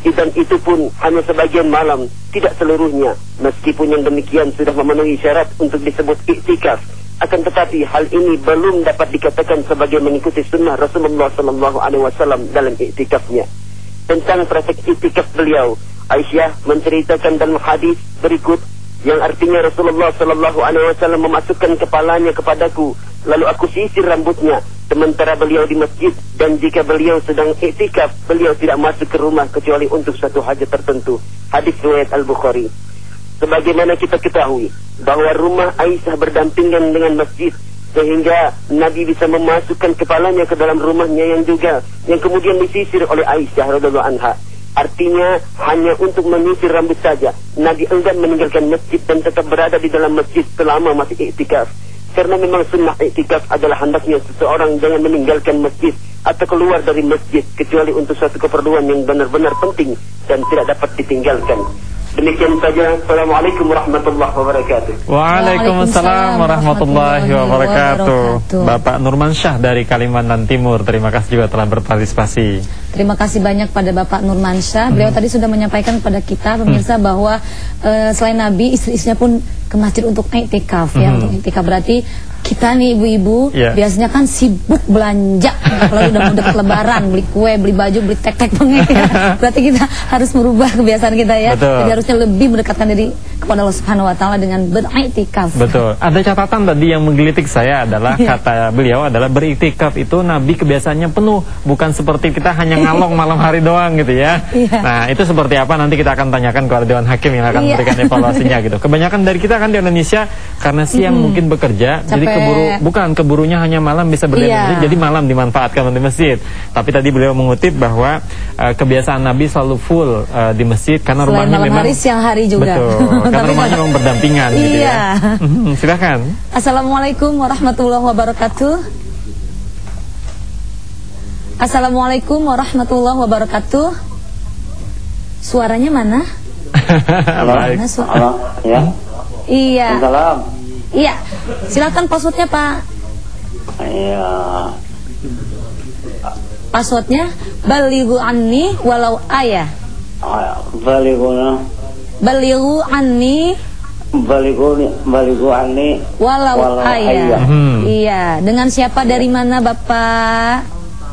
dan itu pun hanya sebagian malam, tidak seluruhnya. Meskipun yang demikian sudah memenuhi syarat untuk disebut iktikaf, akan tetapi hal ini belum dapat dikatakan sebagai mengikuti sunnah Rasulullah Sallallahu Alaihi Wasallam dalam iktikafnya. Tentang praktek iktikaf beliau, Aisyah menceritakan dalam hadis berikut yang artinya Rasulullah Sallallahu Alaihi Wasallam memasukkan kepalanya kepadaku, lalu aku sisir rambutnya sementara beliau di masjid, dan jika beliau sedang iktikaf, beliau tidak masuk ke rumah kecuali untuk satu hajat tertentu. Hadis riwayat Al-Bukhari. Sebagaimana kita ketahui bahwa rumah Aisyah berdampingan dengan masjid, sehingga Nabi bisa memasukkan kepalanya ke dalam rumahnya yang juga yang kemudian disisir oleh Aisyah radhiyallahu anha. Artinya hanya untuk menyisir rambut saja. Nabi enggan meninggalkan masjid dan tetap berada di dalam masjid selama masih iktikaf. Karena memang sunnah iktikaf adalah hendaknya seseorang jangan meninggalkan masjid atau keluar dari masjid kecuali untuk suatu keperluan yang benar-benar penting dan tidak dapat ditinggalkan. Demikian saja. Assalamualaikum warahmatullahi wabarakatuh. Waalaikumsalam warahmatullahi wabarakatuh. Bapak Nurmansyah dari Kalimantan Timur, terima kasih juga telah berpartisipasi. Terima kasih banyak pada Bapak Nurmansyah. Beliau hmm. tadi sudah menyampaikan kepada kita pemirsa hmm. bahwa uh, selain Nabi, istri-istrinya pun ke masjid untuk iktikaf ya. Hmm. Untuk iktikaf berarti kita nih ibu-ibu yeah. biasanya kan sibuk belanja, kalau udah mau deket lebaran, beli kue, beli baju, beli tek-tek pengek ya. Berarti kita harus merubah kebiasaan kita ya. Betul. Jadi harusnya lebih mendekatkan diri kepada Allah Subhanahu Wa Taala dengan beriktikaf. Betul. Ada catatan tadi yang menggelitik saya adalah yeah. kata beliau adalah beriktikaf itu Nabi kebiasaannya penuh, bukan seperti kita hanya ngalong malam hari doang gitu ya. Yeah. Nah itu seperti apa nanti kita akan tanyakan kepada Dewan Hakim yang akan yeah. memberikan evaluasinya gitu. Kebanyakan dari kita kan di Indonesia karena siang hmm. mungkin bekerja, capek. Jadi keburu bukan keburunya hanya malam bisa berdiri yeah. jadi malam dimanfaatkan di masjid. Tapi tadi beliau mengutip bahwa uh, kebiasaan Nabi selalu full uh, di masjid karena selain rumahnya malam memang hari, siang hari juga. Betul. Karena rumahnya memang berdampingan gitu ya. Silakan. Assalamualaikum warahmatullahi wabarakatuh. Assalamualaikum warahmatullahi wabarakatuh. Suaranya mana? Halo. Mana su Halo. Ya. Iya. Salam. Iya. Silakan passwordnya Pak. Iya. Passwordnya balighu anni walau ayah. Balighu. Balighu anni. Balighu balighu anni walau, walau ayah. ayah. Hmm. Iya. Dengan siapa dari mana Bapak?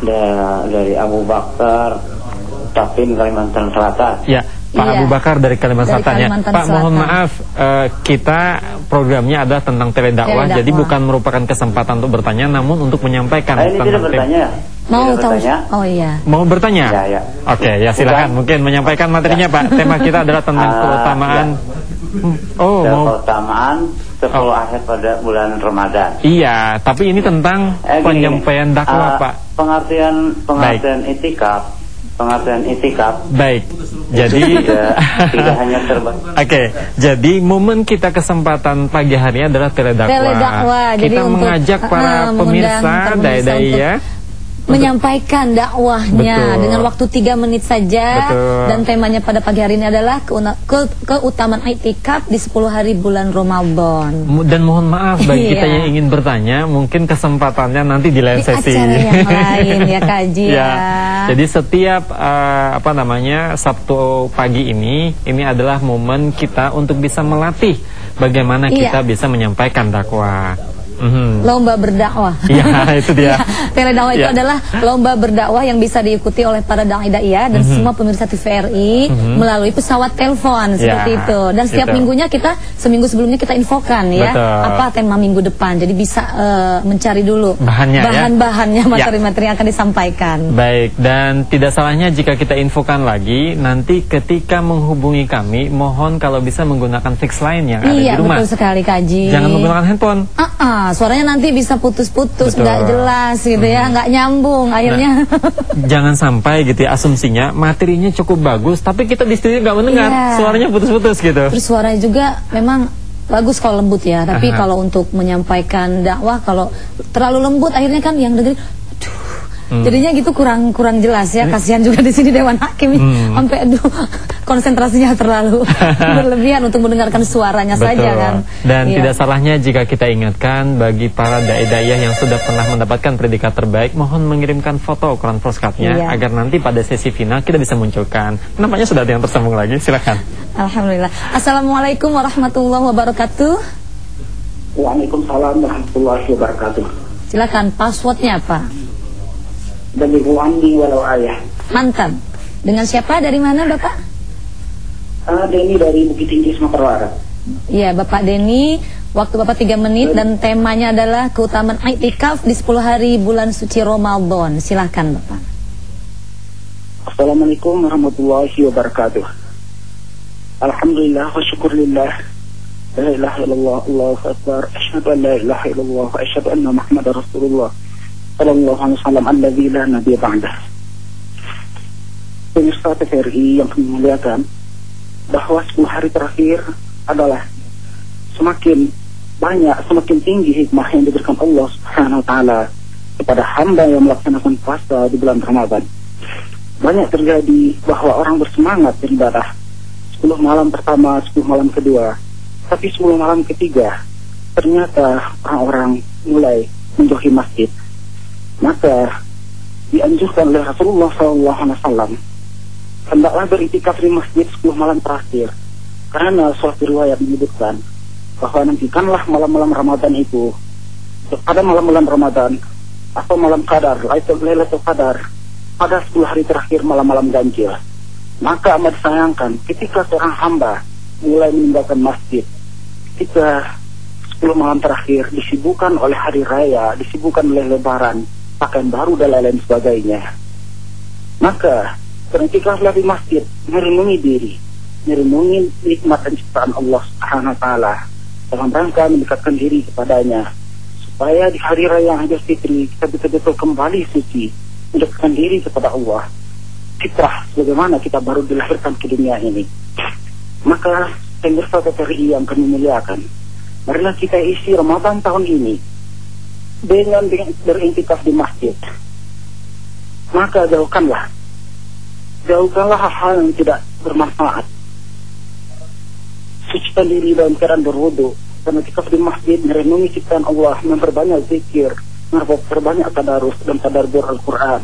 Da, dari Abu Bakar, Tapin, Kalimantan Selatan. Ya. Pak iya. Abu Bakar dari Kalimantan Selatan ya. Pak Selatan. Mohon maaf, uh, kita programnya adalah tentang teledakwah, tele jadi bukan merupakan kesempatan untuk bertanya, namun untuk menyampaikan. Nah, ini tidak bertanya. Mau tidak tahu? Bertanya. Oh iya. Mau bertanya? Ya, ya. Oke, ya silakan. Mungkin menyampaikan materinya ya. Pak. Tema kita adalah tentang uh, keutamaan. Ya. Oh, mau keutamaan sepuluh oh. akhir pada bulan Ramadan. Iya, tapi ini tentang eh, penyampaian dakwah, uh, Pak. Pengertian pengertian itikaf. Pengertian itikaf. Baik. Jadi tidak, tidak hanya terbatas. Oke, okay, jadi momen kita kesempatan pagi hari adalah teledakwah. Teledakwah. Kita jadi mengajak untuk, para uh, pemirsa dai-dai ya menyampaikan dakwahnya. Betul. Dengan waktu tiga menit saja. Betul. Dan temanya pada pagi hari ini adalah ke ke keutamaan iktikaf di sepuluh hari bulan Ramadan. Dan mohon maaf bagi kita yang ingin bertanya, mungkin kesempatannya nanti di lain sesi. Di acara yang lain ya Kaji ya. ya. Jadi setiap uh, apa namanya Sabtu pagi ini ini adalah momen kita untuk bisa melatih bagaimana iya. kita bisa menyampaikan dakwah. Mm-hmm. Lomba berdakwah. Ya, itu dia. Ya, teledakwah itu ya. adalah lomba berdakwah yang bisa diikuti oleh para dai-dai dan mm-hmm. semua pemirsa T V R I mm-hmm. melalui pesawat telepon seperti ya, itu. Dan setiap itu. minggunya kita seminggu sebelumnya kita infokan ya Betul. apa tema minggu depan. Jadi bisa uh, mencari dulu bahannya, bahan-bahannya, ya. materi-materi yang akan disampaikan. Baik, dan tidak salahnya jika kita infokan lagi nanti ketika menghubungi kami, mohon kalau bisa menggunakan fix line yang ada iya, di rumah. Iya, betul sekali Kaji. Jangan menggunakan handphone. Uh-uh. Suaranya nanti bisa putus-putus, nggak jelas gitu hmm. ya, nggak nyambung akhirnya. Nah, jangan sampai gitu ya asumsinya materinya cukup bagus, tapi kita di studio nggak mendengar, yeah. suaranya putus-putus gitu. Terus suaranya juga memang bagus kalau lembut ya, tapi Aha. kalau untuk menyampaikan dakwah kalau terlalu lembut akhirnya kan yang dengerin, aduh, hmm. jadinya gitu kurang kurang jelas ya. Kasihan juga di sini Dewan Hakim hmm. sampai aduh konsentrasinya terlalu berlebihan untuk mendengarkan suaranya Betul. saja kan. Dan Iya. tidak salahnya jika kita ingatkan bagi para dai-dai yang sudah pernah mendapatkan predikat terbaik, mohon mengirimkan foto ukuran postcardnya Iya. agar nanti pada sesi final kita bisa munculkan. Nampaknya sudah ada yang tersambung lagi, silakan. Alhamdulillah. Assalamualaikum warahmatullahi wabarakatuh. Waalaikumsalam warahmatullahi wabarakatuh. Silakan, passwordnya apa? Dari Wandi walau ayah. Mantap. Dengan siapa? Dari mana Bapak? Uh, Denny dari Bukit Tinggi Sumatera Barat. Iya, Bapak Denny. Waktu Bapak tiga menit dan temanya adalah keutamaan i'tikaf di sepuluh hari bulan suci Ramadan. Silakan Bapak. Assalamualaikum warahmatullahi wabarakatuh. Alhamdulillah wa syukurillah. La ilaha illallah, Allahu akbar. Asyhadu an la ilaha illallah wa asyhadu anna Muhammadar Rasulullah. Sallallahu alaihi wasallam alladzi la nabiyya ba'dah. Pemirsa T V R I yang kami muliakan, bahwa sepuluh hari terakhir adalah semakin banyak, semakin tinggi hikmah yang diberikan Allah Subhanahu wa taala kepada hamba yang melaksanakan puasa di bulan Ramadan. Banyak terjadi bahwa orang bersemangat beribadah sepuluh malam pertama, sepuluh malam kedua, tapi sepuluh malam ketiga ternyata orang-orang mulai menjauhi masjid. Maka dianjurkan oleh Rasulullah shallallahu alaihi wasallam hendaklah beriktikaf di masjid sepuluh malam terakhir, karena suatu riwayat menyebutkan bahwa nantikanlah malam-malam Ramadan itu, pada malam-malam Ramadan atau malam Qadar, Lailatul Qadar, pada sepuluh hari terakhir malam-malam ganjil. Maka amat disayangkan ketika seorang hamba mulai meninggalkan masjid ketika sepuluh malam terakhir disibukkan oleh hari raya, disibukkan oleh lebaran, pakaian baru dan lain-lain sebagainya. Maka beriktikaflah di masjid, merenungi diri, merenungi nikmat dan ciptaan Allah Subhanahu wa taala dalam rangka mendekatkan diri kepadanya, supaya di hari raya Idul Fitri kita betul-betul kembali suci, mendekatkan diri kepada Allah, fitrah sebagaimana kita baru dilahirkan ke dunia ini. Maka pemirsa T V R I yang kami muliakan, marilah kita isi Ramadan tahun ini dengan, dengan beriktikaf di masjid. Maka jauhkanlah jauhkanlah hal-hal yang tidak bermanfaat. Sucikan diri dalam keadaan berwudu, dan iktikaf di masjid, merenungi ciptaan Allah, memperbanyak zikir, memperbanyak tadarus dan tadabbur Al-Quran.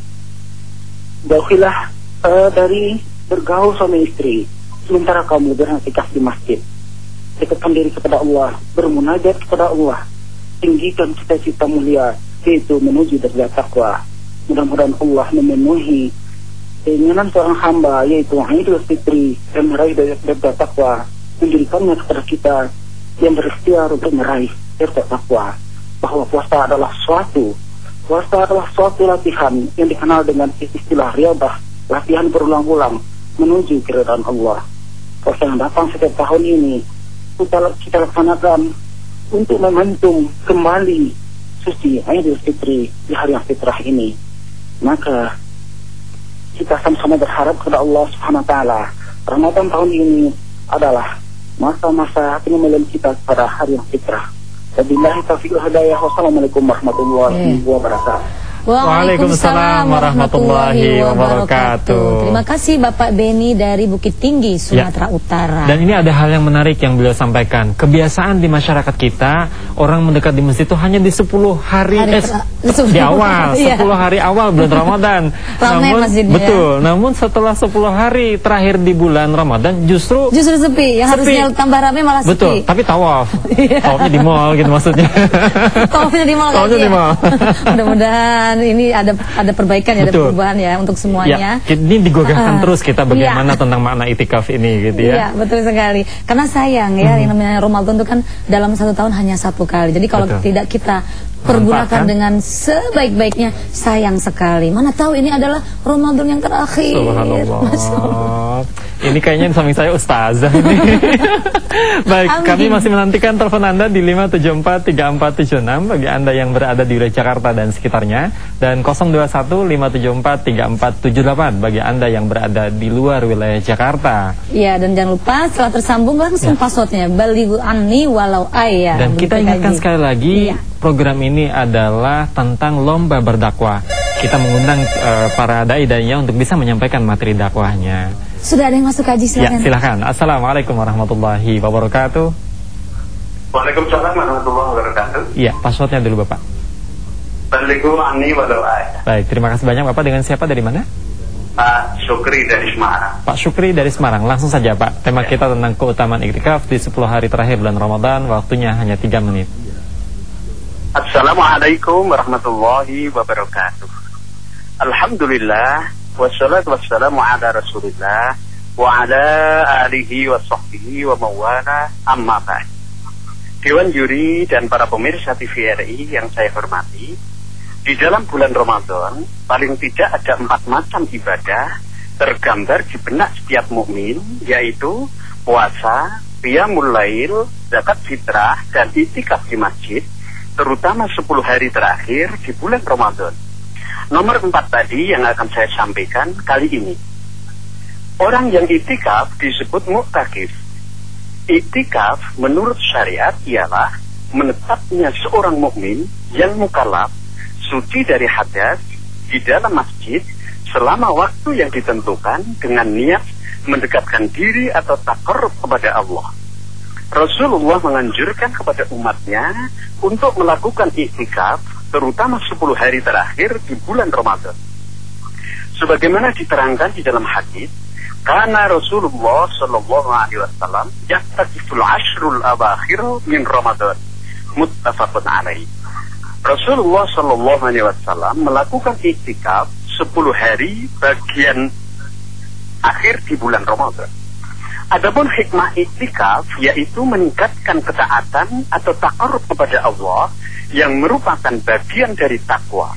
Jauhilah uh, dari bergaul suami istri sementara kamu beriktikaf di masjid. Dekatkan diri kepada Allah, bermunajat kepada Allah, tinggikan cita-cita mulia, yaitu menuju derajat takwa. Mudah-mudahan Allah memenuhi keinginan seorang hamba, yaitu Idul Fitri, dan meraih derajat takwa, menjadikannya kepada kita yang berikhtiar untuk meraih derajat takwa. Bahwa puasa adalah suatu puasa adalah suatu latihan yang dikenal dengan istilah riyadhah, latihan berulang-ulang menuju keridhaan Allah. Puasa yang datang setiap tahun ini kita, kita laksanakan untuk momentum kembali suci Idul Fitri di hari yang fitrah ini. Maka kita sama-sama berharap kepada Allah Subhanahu wa taala, Ramadan tahun ini adalah masa-masa penyembelihan kita pada hari yang fitrah. Wabillahi taufiq wal hidayah. Wassalamualaikum warahmatullahi wabarakatuh. Waalaikumsalam warahmatullahi wabarakatuh. Terima kasih Bapak Beni dari Bukit Tinggi, Sumatera ya. Utara. Dan ini ada hal yang menarik yang beliau sampaikan. Kebiasaan di masyarakat kita, orang mendekat di masjid itu hanya di sepuluh hari, hari eh, di awal, sepuluh hari awal bulan Ramadan. Namun, betul. Namun setelah sepuluh hari terakhir di bulan Ramadan justru justru sepi. Yang sepi. Harusnya tambah ramai malah sepi. Betul. Tapi tawaf, tawafnya di mall gitu maksudnya. Tawafnya di mall. Tawafnya di mall. Mudah-mudahan ini ada ada perbaikan ya, ada perubahan ya untuk semuanya. Ya, ini digogahkan uh, terus kita bagaimana ya. tentang makna itikaf ini gitu ya. Iya, betul sekali. Karena sayang ya, hmm. yang namanya Ramadan itu kan dalam satu tahun hanya satu kali. Jadi kalau betul. tidak kita pergunakan Manfaatkan. dengan sebaik-baiknya, sayang sekali. Mana tahu ini adalah Ramadan yang terakhir. Subhanallah. Ini kayaknya di samping saya ustazah ini. Baik, Amin. Kami masih menantikan telepon Anda di lima tujuh empat tiga empat tujuh enam bagi Anda yang berada di wilayah Jakarta dan sekitarnya, dan nol dua satu lima tujuh empat tiga empat tujuh delapan bagi Anda yang berada di luar wilayah Jakarta. Iya, dan jangan lupa setelah tersambung langsung ya. passwordnya balighu anni walau ayat. Dan kita ingatkan sekali lagi, ya. program ini adalah tentang lomba berdakwah. Kita mengundang uh, para dai-dainya untuk bisa menyampaikan materi dakwahnya. Sudah ada yang masuk Haji, silakan. Ya, silakan. Assalamualaikum warahmatullahi wabarakatuh. Waalaikumsalam warahmatullahi wabarakatuh. Iya, passwordnya dulu Bapak. Assalamualaikum ani wabarakatuh. Baik, terima kasih banyak Bapak. Dengan siapa, dari mana? Pak Syukri dari Semarang. Pak Syukri dari Semarang. Langsung saja Pak. Tema ya. kita tentang keutamaan iktikaf di sepuluh hari terakhir bulan Ramadan. Waktunya hanya tiga menit. Assalamualaikum warahmatullahi wabarakatuh. Alhamdulillah, wassalatu wassalamu ala Rasulillah wa ala alihi wa sahbihi wa mawala, amma ba'd. Dewan Juri dan para pemirsa T V R I yang saya hormati, di dalam bulan Ramadan paling tidak ada empat macam ibadah tergambar di benak setiap mukmin, yaitu puasa, qiyamul lail, zakat fitrah, dan iktikaf di masjid, terutama sepuluh hari terakhir di bulan Ramadan. Nomor empat tadi yang akan saya sampaikan kali ini. Orang yang iktikaf disebut mu'takif. Iktikaf menurut syariat ialah menetapnya seorang mukmin yang mukallaf suci dari hadas di dalam masjid selama waktu yang ditentukan dengan niat mendekatkan diri atau taqarrub kepada Allah. Rasulullah menganjurkan kepada umatnya untuk melakukan iktikaf terutama sepuluh hari terakhir di bulan Ramadan. Sebagaimana diterangkan di dalam hadis, karena Rasulullah sallallahu alaihi wasallam ya'takiful ashrul awakhir min Ramadan, muttafaqun alaih. Rasulullah sallallahu alaihi wasallam melakukan iktikaf sepuluh hari bagian akhir di bulan Ramadan. Adapun hikmah iktikaf yaitu meningkatkan ketaatan atau taqarrub kepada Allah yang merupakan bagian dari takwa.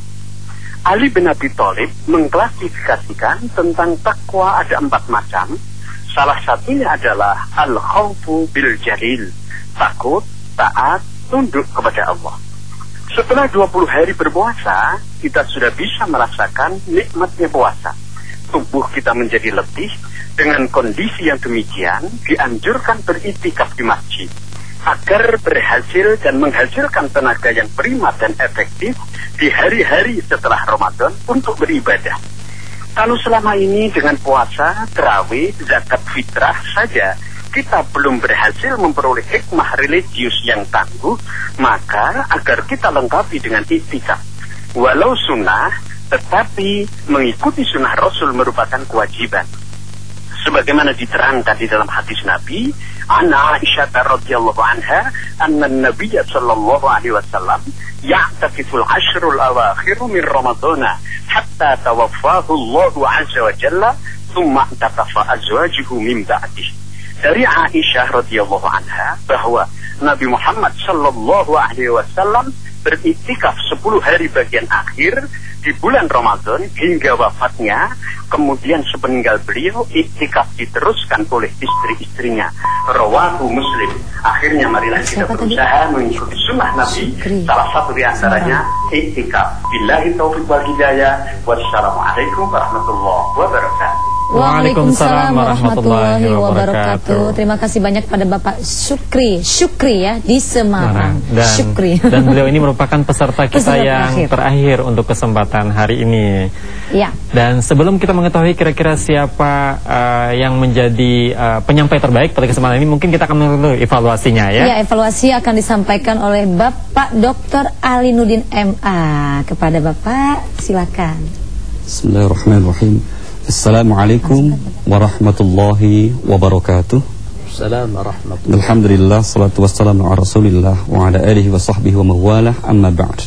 Ali bin Abi Thalib mengklasifikasikan tentang takwa ada empat macam. Salah satunya adalah al-khawfu bil jalil, takut, taat, tunduk kepada Allah. Setelah dua puluh hari berpuasa, kita sudah bisa merasakan nikmatnya puasa. Tubuh kita menjadi letih. Dengan kondisi yang demikian, dianjurkan beriktikaf di masjid agar berhasil dan menghasilkan tenaga yang prima dan efektif di hari-hari setelah Ramadan untuk beribadah. Kalau selama ini dengan puasa, tarawih, zakat fitrah saja kita belum berhasil memperoleh hikmah religius yang tangguh, maka agar kita lengkapi dengan iktikaf. Walau sunnah, tetapi mengikuti sunnah Rasul merupakan kewajiban. Sebagaimana diterangkan di dalam hadis Nabi, Anna Aisyah radhiyallahu anha, anna Nabi sallallahu alaihi wasallam ya'takiful ashrul awakhir min Ramadana hatta tawaffahu Allah azza wa jalla, thumma takafa azwajuhu min ba'dih. Dari Aisyah radhiyallahu anha bahwa Nabi Muhammad sallallahu alaihi wasallam beriktikaf sepuluh hari bagian akhir di bulan Ramadan hingga wafatnya. Kemudian sepeninggal beliau iktikaf diteruskan oleh istri-istrinya. Rawahu Muslim. Akhirnya marilah kita berusaha mengikuti sunnah Nabi. Salah satu di antaranya iktikaf. Billahi taufiq wal hidayah. Wassalamualaikum warahmatullahi wabarakatuh. Waalaikumsalam warahmatullahi wabarakatuh. Terima kasih banyak pada Bapak Syukri, Syukri ya di Semarang. Dan, Syukri. Dan beliau ini merupakan peserta kita peserta yang terakhir. terakhir untuk kesempatan hari ini. Ya. Dan sebelum kita mengetahui kira-kira siapa uh, yang menjadi uh, penyampai terbaik pada kesempatan ini, mungkin kita akan menunggu evaluasinya ya. Ya, evaluasi akan disampaikan oleh Bapak Doktor Alinuddin M A. Kepada Bapak, silakan. Bismillahirrahmanirrahim. Assalamualaikum warahmatullahi wabarakatuh. Assalamualaikum warahmatullahi wabarakatuh. Alhamdulillah, salatu wassalamu ala Rasulillah wa ala alihi wa sahbihi wa mawalah, amma ba'd.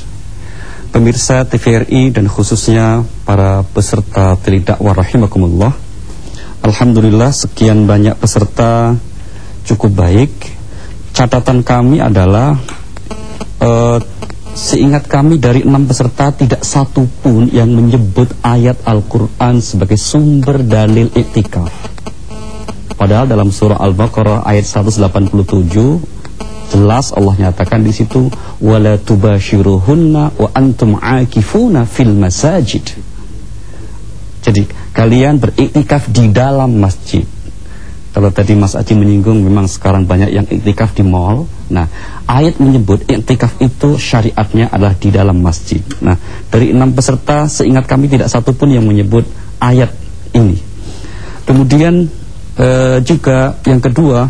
Pemirsa T V R I dan khususnya para peserta Teli Dakwah rahimakumullah. Alhamdulillah, sekian banyak peserta, cukup baik. Catatan kami adalah uh, seingat kami dari enam peserta tidak satu pun yang menyebut ayat Al-Quran sebagai sumber dalil iktikaf. Padahal dalam surah Al-Baqarah ayat seratus delapan puluh tujuh jelas Allah nyatakan di situ wala tubashiruhunna wa antum aakifuna fil masajid. Jadi kalian beriktikaf di dalam masjid. Kalau tadi Mas Aji menyinggung memang sekarang banyak yang iktikaf di mall. Nah, ayat menyebut iktikaf itu syariatnya adalah di dalam masjid. Nah, dari enam peserta seingat kami tidak satu pun yang menyebut ayat ini. Kemudian uh, juga yang kedua,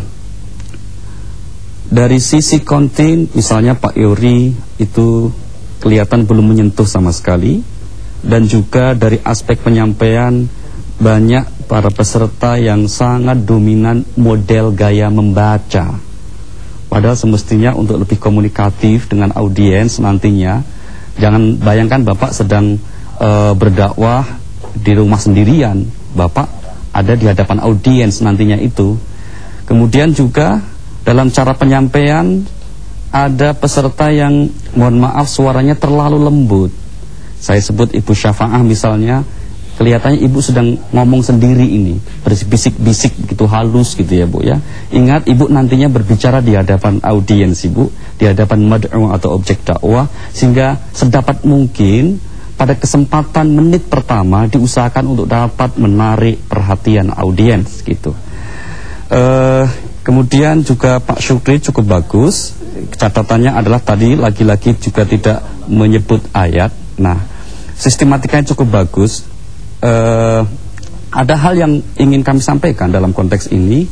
dari sisi konten, misalnya Pak Yori itu kelihatan belum menyentuh sama sekali. Dan juga dari aspek penyampaian, banyak para peserta yang sangat dominan model gaya membaca. Padahal semestinya untuk lebih komunikatif dengan audiens nantinya, jangan bayangkan Bapak sedang uh, berdakwah di rumah sendirian, Bapak ada di hadapan audiens nantinya itu. Kemudian juga dalam cara penyampaian, ada peserta yang mohon maaf suaranya terlalu lembut. Saya sebut Ibu Syafa'ah misalnya, kelihatannya Ibu sedang ngomong sendiri ini, berbisik-bisik gitu, halus gitu ya Bu ya. Ingat Ibu nantinya berbicara di hadapan audiens Ibu, di hadapan mad'u atau objek dakwah, sehingga sedapat mungkin pada kesempatan menit pertama diusahakan untuk dapat menarik perhatian audiens gitu. Uh, kemudian juga Pak Syukri cukup bagus, catatannya adalah tadi lagi-lagi juga tidak menyebut ayat. Nah, sistematikanya cukup bagus. Uh, ada hal yang ingin kami sampaikan dalam konteks ini.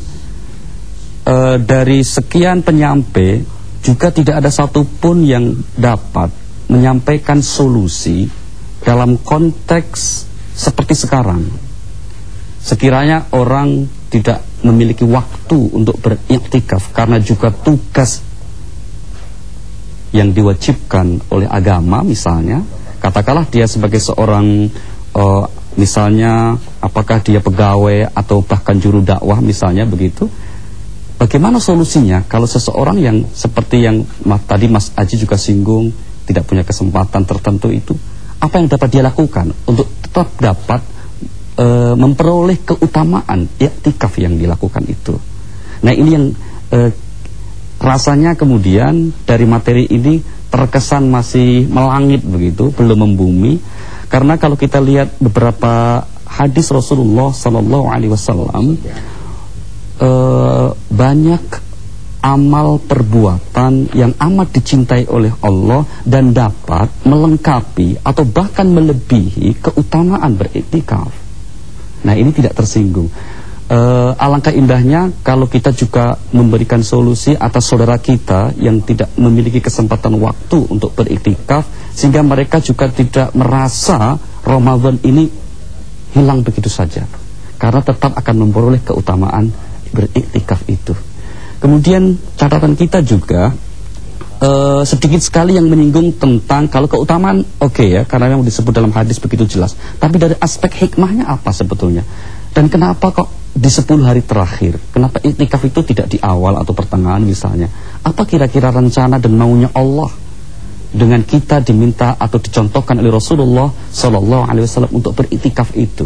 Uh, dari sekian penyampai juga tidak ada satupun yang dapat menyampaikan solusi dalam konteks seperti sekarang. Sekiranya orang tidak memiliki waktu untuk beriktikaf karena juga tugas yang diwajibkan oleh agama misalnya, katakanlah dia sebagai seorang uh, misalnya apakah dia pegawai atau bahkan juru dakwah misalnya begitu. Bagaimana solusinya kalau seseorang yang seperti yang mas, tadi Mas Aji juga singgung, tidak punya kesempatan tertentu itu, apa yang dapat dia lakukan untuk tetap dapat uh, memperoleh keutamaan iktikaf yang dilakukan itu. Nah ini yang uh, rasanya kemudian dari materi ini terkesan masih melangit begitu, belum membumi. Karena kalau kita lihat beberapa hadis Rasulullah Sallallahu Alaihi Wasallam, eh, banyak amal perbuatan yang amat dicintai oleh Allah dan dapat melengkapi atau bahkan melebihi keutamaan beriktikaf. Nah ini tidak tersinggung. Uh, alangkah indahnya kalau kita juga memberikan solusi atas saudara kita yang tidak memiliki kesempatan waktu untuk beriktikaf, sehingga mereka juga tidak merasa Ramadan ini hilang begitu saja, karena tetap akan memperoleh keutamaan beriktikaf itu. Kemudian catatan kita juga uh, sedikit sekali yang menyinggung tentang kalau keutamaan oke okay ya, karena yang disebut dalam hadis begitu jelas, tapi dari aspek hikmahnya apa sebetulnya, dan kenapa kok di sepuluh hari terakhir, kenapa iktikaf itu tidak di awal atau pertengahan misalnya? Apa kira-kira rencana dan maunya Allah dengan kita diminta atau dicontohkan oleh Rasulullah Sallallahu Alaihi Wasallam untuk beriktikaf itu?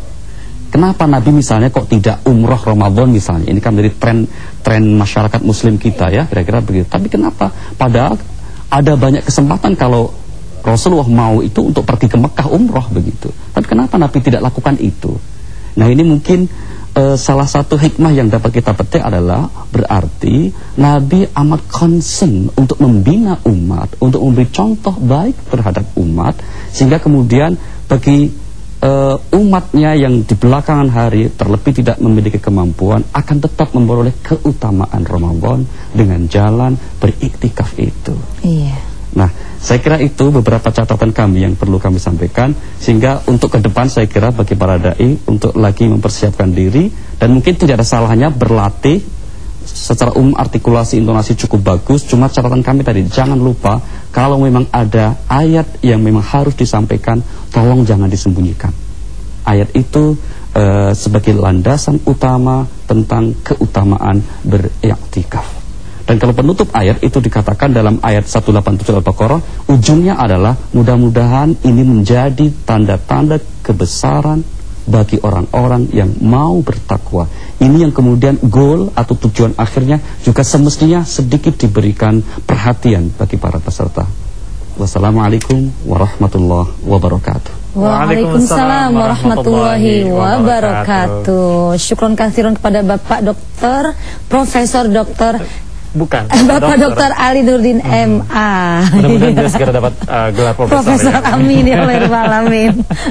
Kenapa Nabi misalnya kok tidak umrah Ramadan misalnya? Ini kan dari tren tren masyarakat Muslim kita ya, kira-kira begitu. Tapi kenapa? Padahal ada banyak kesempatan kalau Rasulullah mau itu untuk pergi ke Mekah umrah begitu. Tapi kenapa Nabi tidak lakukan itu? Nah ini mungkin Uh, salah satu hikmah yang dapat kita petik adalah berarti Nabi amat concern untuk membina umat, untuk memberi contoh baik terhadap umat, sehingga kemudian bagi uh, umatnya yang di belakangan hari terlebih tidak memiliki kemampuan akan tetap memperoleh keutamaan Ramadan dengan jalan beriktikaf itu. Iya. Nah, saya kira itu beberapa catatan kami yang perlu kami sampaikan, sehingga untuk ke depan saya kira bagi para dai untuk lagi mempersiapkan diri, dan mungkin tidak ada salahnya berlatih secara umum artikulasi intonasi cukup bagus. Cuma catatan kami tadi, jangan lupa kalau memang ada ayat yang memang harus disampaikan, tolong jangan disembunyikan. Ayat itu uh, sebagai landasan utama tentang keutamaan beriktikaf. Dan kalau penutup ayat itu dikatakan dalam ayat seratus delapan puluh tujuh Al-Baqarah, ujungnya adalah mudah-mudahan ini menjadi tanda-tanda kebesaran bagi orang-orang yang mau bertakwa. Ini yang kemudian goal atau tujuan akhirnya juga semestinya sedikit diberikan perhatian bagi para peserta. Wassalamualaikum warahmatullahi wabarakatuh. Waalaikumsalam warahmatullahi wabarakatuh. Syukron katsiran kepada Bapak Dokter Profesor Dokter Bukan. Bapak Doktor Ali Nurdin M A. Mudah-mudahan dia segera dapat uh, gelar profesor. Profesor, ya. amin ya Allah alamin.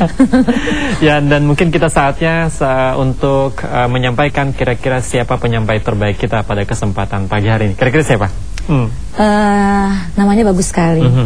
Ya, dan mungkin kita saatnya sa untuk uh, menyampaikan kira-kira siapa penyampai terbaik kita pada kesempatan pagi hari ini. Kira-kira siapa? Hmm. Uh, namanya bagus sekali. Mm-hmm.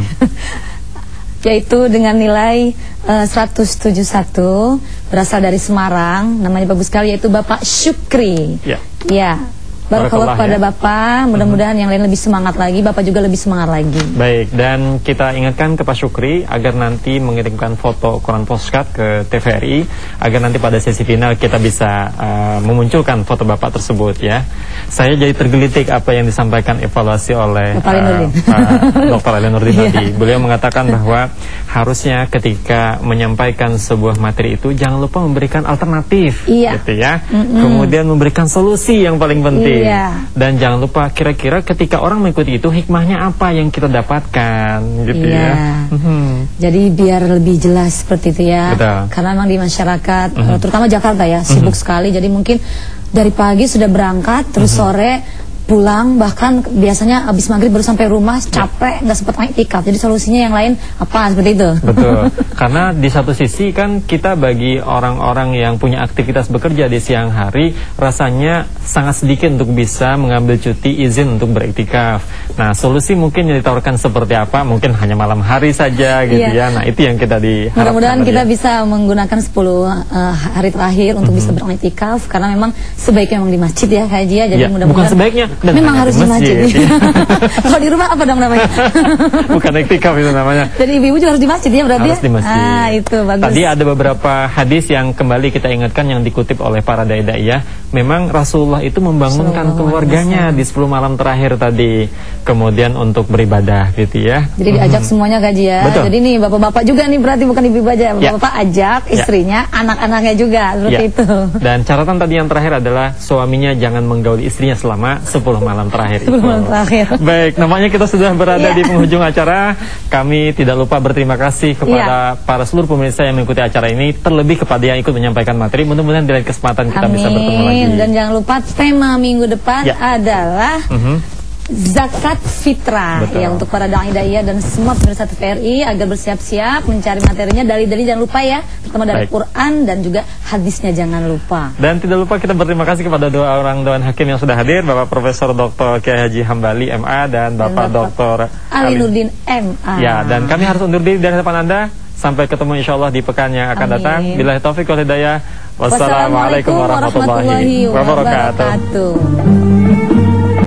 Yaitu dengan nilai uh, seratus tujuh puluh satu, berasal dari Semarang, namanya bagus sekali, yaitu Bapak Syukri. Ya. Ya. Barakallah pada ya. Bapak, mudah-mudahan hmm. yang lain lebih semangat lagi, Bapak juga lebih semangat lagi. Baik, dan kita ingatkan ke Pak Syukri agar nanti mengirimkan foto Quran Postcard ke T V R I, agar nanti pada sesi final kita bisa uh, memunculkan foto Bapak tersebut ya. Saya jadi tergelitik apa yang disampaikan evaluasi oleh Bapak uh, Pak Doktor Ali Nurdin tadi. Beliau mengatakan bahwa harusnya ketika menyampaikan sebuah materi itu jangan lupa memberikan alternatif, iya. gitu ya. Mm-mm. Kemudian memberikan solusi yang paling penting. Iya. Dan jangan lupa kira-kira ketika orang mengikuti itu hikmahnya apa yang kita dapatkan gitu iya. ya. Mm-hmm. Jadi biar lebih jelas seperti itu ya. Betul. Karena memang di masyarakat mm-hmm. terutama Jakarta ya sibuk mm-hmm. sekali. Jadi mungkin dari pagi sudah berangkat terus mm-hmm. sore pulang, bahkan biasanya habis maghrib baru sampai rumah, capek, nggak sempat iktikaf. Jadi solusinya yang lain apa seperti itu? Betul. Karena di satu sisi kan kita bagi orang-orang yang punya aktivitas bekerja di siang hari, rasanya sangat sedikit untuk bisa mengambil cuti izin untuk beriktikaf. Nah, solusi mungkin yang ditawarkan seperti apa? Mungkin hanya malam hari saja gitu yeah. ya. Nah, itu yang kita diharapkan. Mudah-mudahan kita ya. bisa menggunakan sepuluh uh, hari terakhir untuk mm-hmm. bisa beriktikaf, karena memang sebaiknya memang di masjid ya, Haji ya. Jadi yeah. mudah-mudahan bukan sebaiknya. Dan memang harus di masjid. masjid. Kalau di rumah apa dong namanya? Bukan iktikaf itu namanya. Jadi ibu-ibu juga harus di masjid ya berarti? Harus di masjid. Ah, itu bagus. Tadi ada beberapa hadis yang kembali kita ingatkan yang dikutip oleh para dai-dai ya. Memang Rasulullah itu membangunkan keluarganya di sepuluh malam terakhir tadi, kemudian untuk beribadah gitu ya. Jadi diajak mm-hmm. semuanya Gaji ya. Betul. Jadi nih bapak-bapak juga nih, berarti bukan ibu-ibu aja. Bapak-bapak ya. ajak istrinya, ya. anak-anaknya juga seperti ya. itu. Dan catatan tadi yang terakhir adalah suaminya jangan menggauli istrinya selama sepuluh malam terakhir. sepuluh malam terakhir. Baik, namanya kita sudah berada yeah. di penghujung acara. Kami tidak lupa berterima kasih kepada yeah. para seluruh pemirsa yang mengikuti acara ini, terlebih kepada yang ikut menyampaikan materi. Mudah-mudahan di lain kesempatan kita Amin. bisa bertemu lagi. Dan jangan lupa tema minggu depan yeah. adalah mm-hmm. zakat fitrah. Betul. Ya, untuk para dai-dai dan semua pemirsa T V R I agar bersiap-siap mencari materinya. Dalil-dalil jangan lupa ya, terutama dari Baik. Quran dan juga hadisnya jangan lupa. Dan tidak lupa kita berterima kasih kepada dua orang Dewan Hakim yang sudah hadir, Bapak Profesor Doktor Kiai Haji Hambali M A dan Bapak, Bapak Doktor Ali Nurdin M A. Ya, dan kami harus undur diri dari depan Anda. Sampai ketemu insya Allah di pekan yang akan Amin. datang. Billahi taufiq wal hidayah. Wassalamualaikum warahmatullahi wabarakatuh.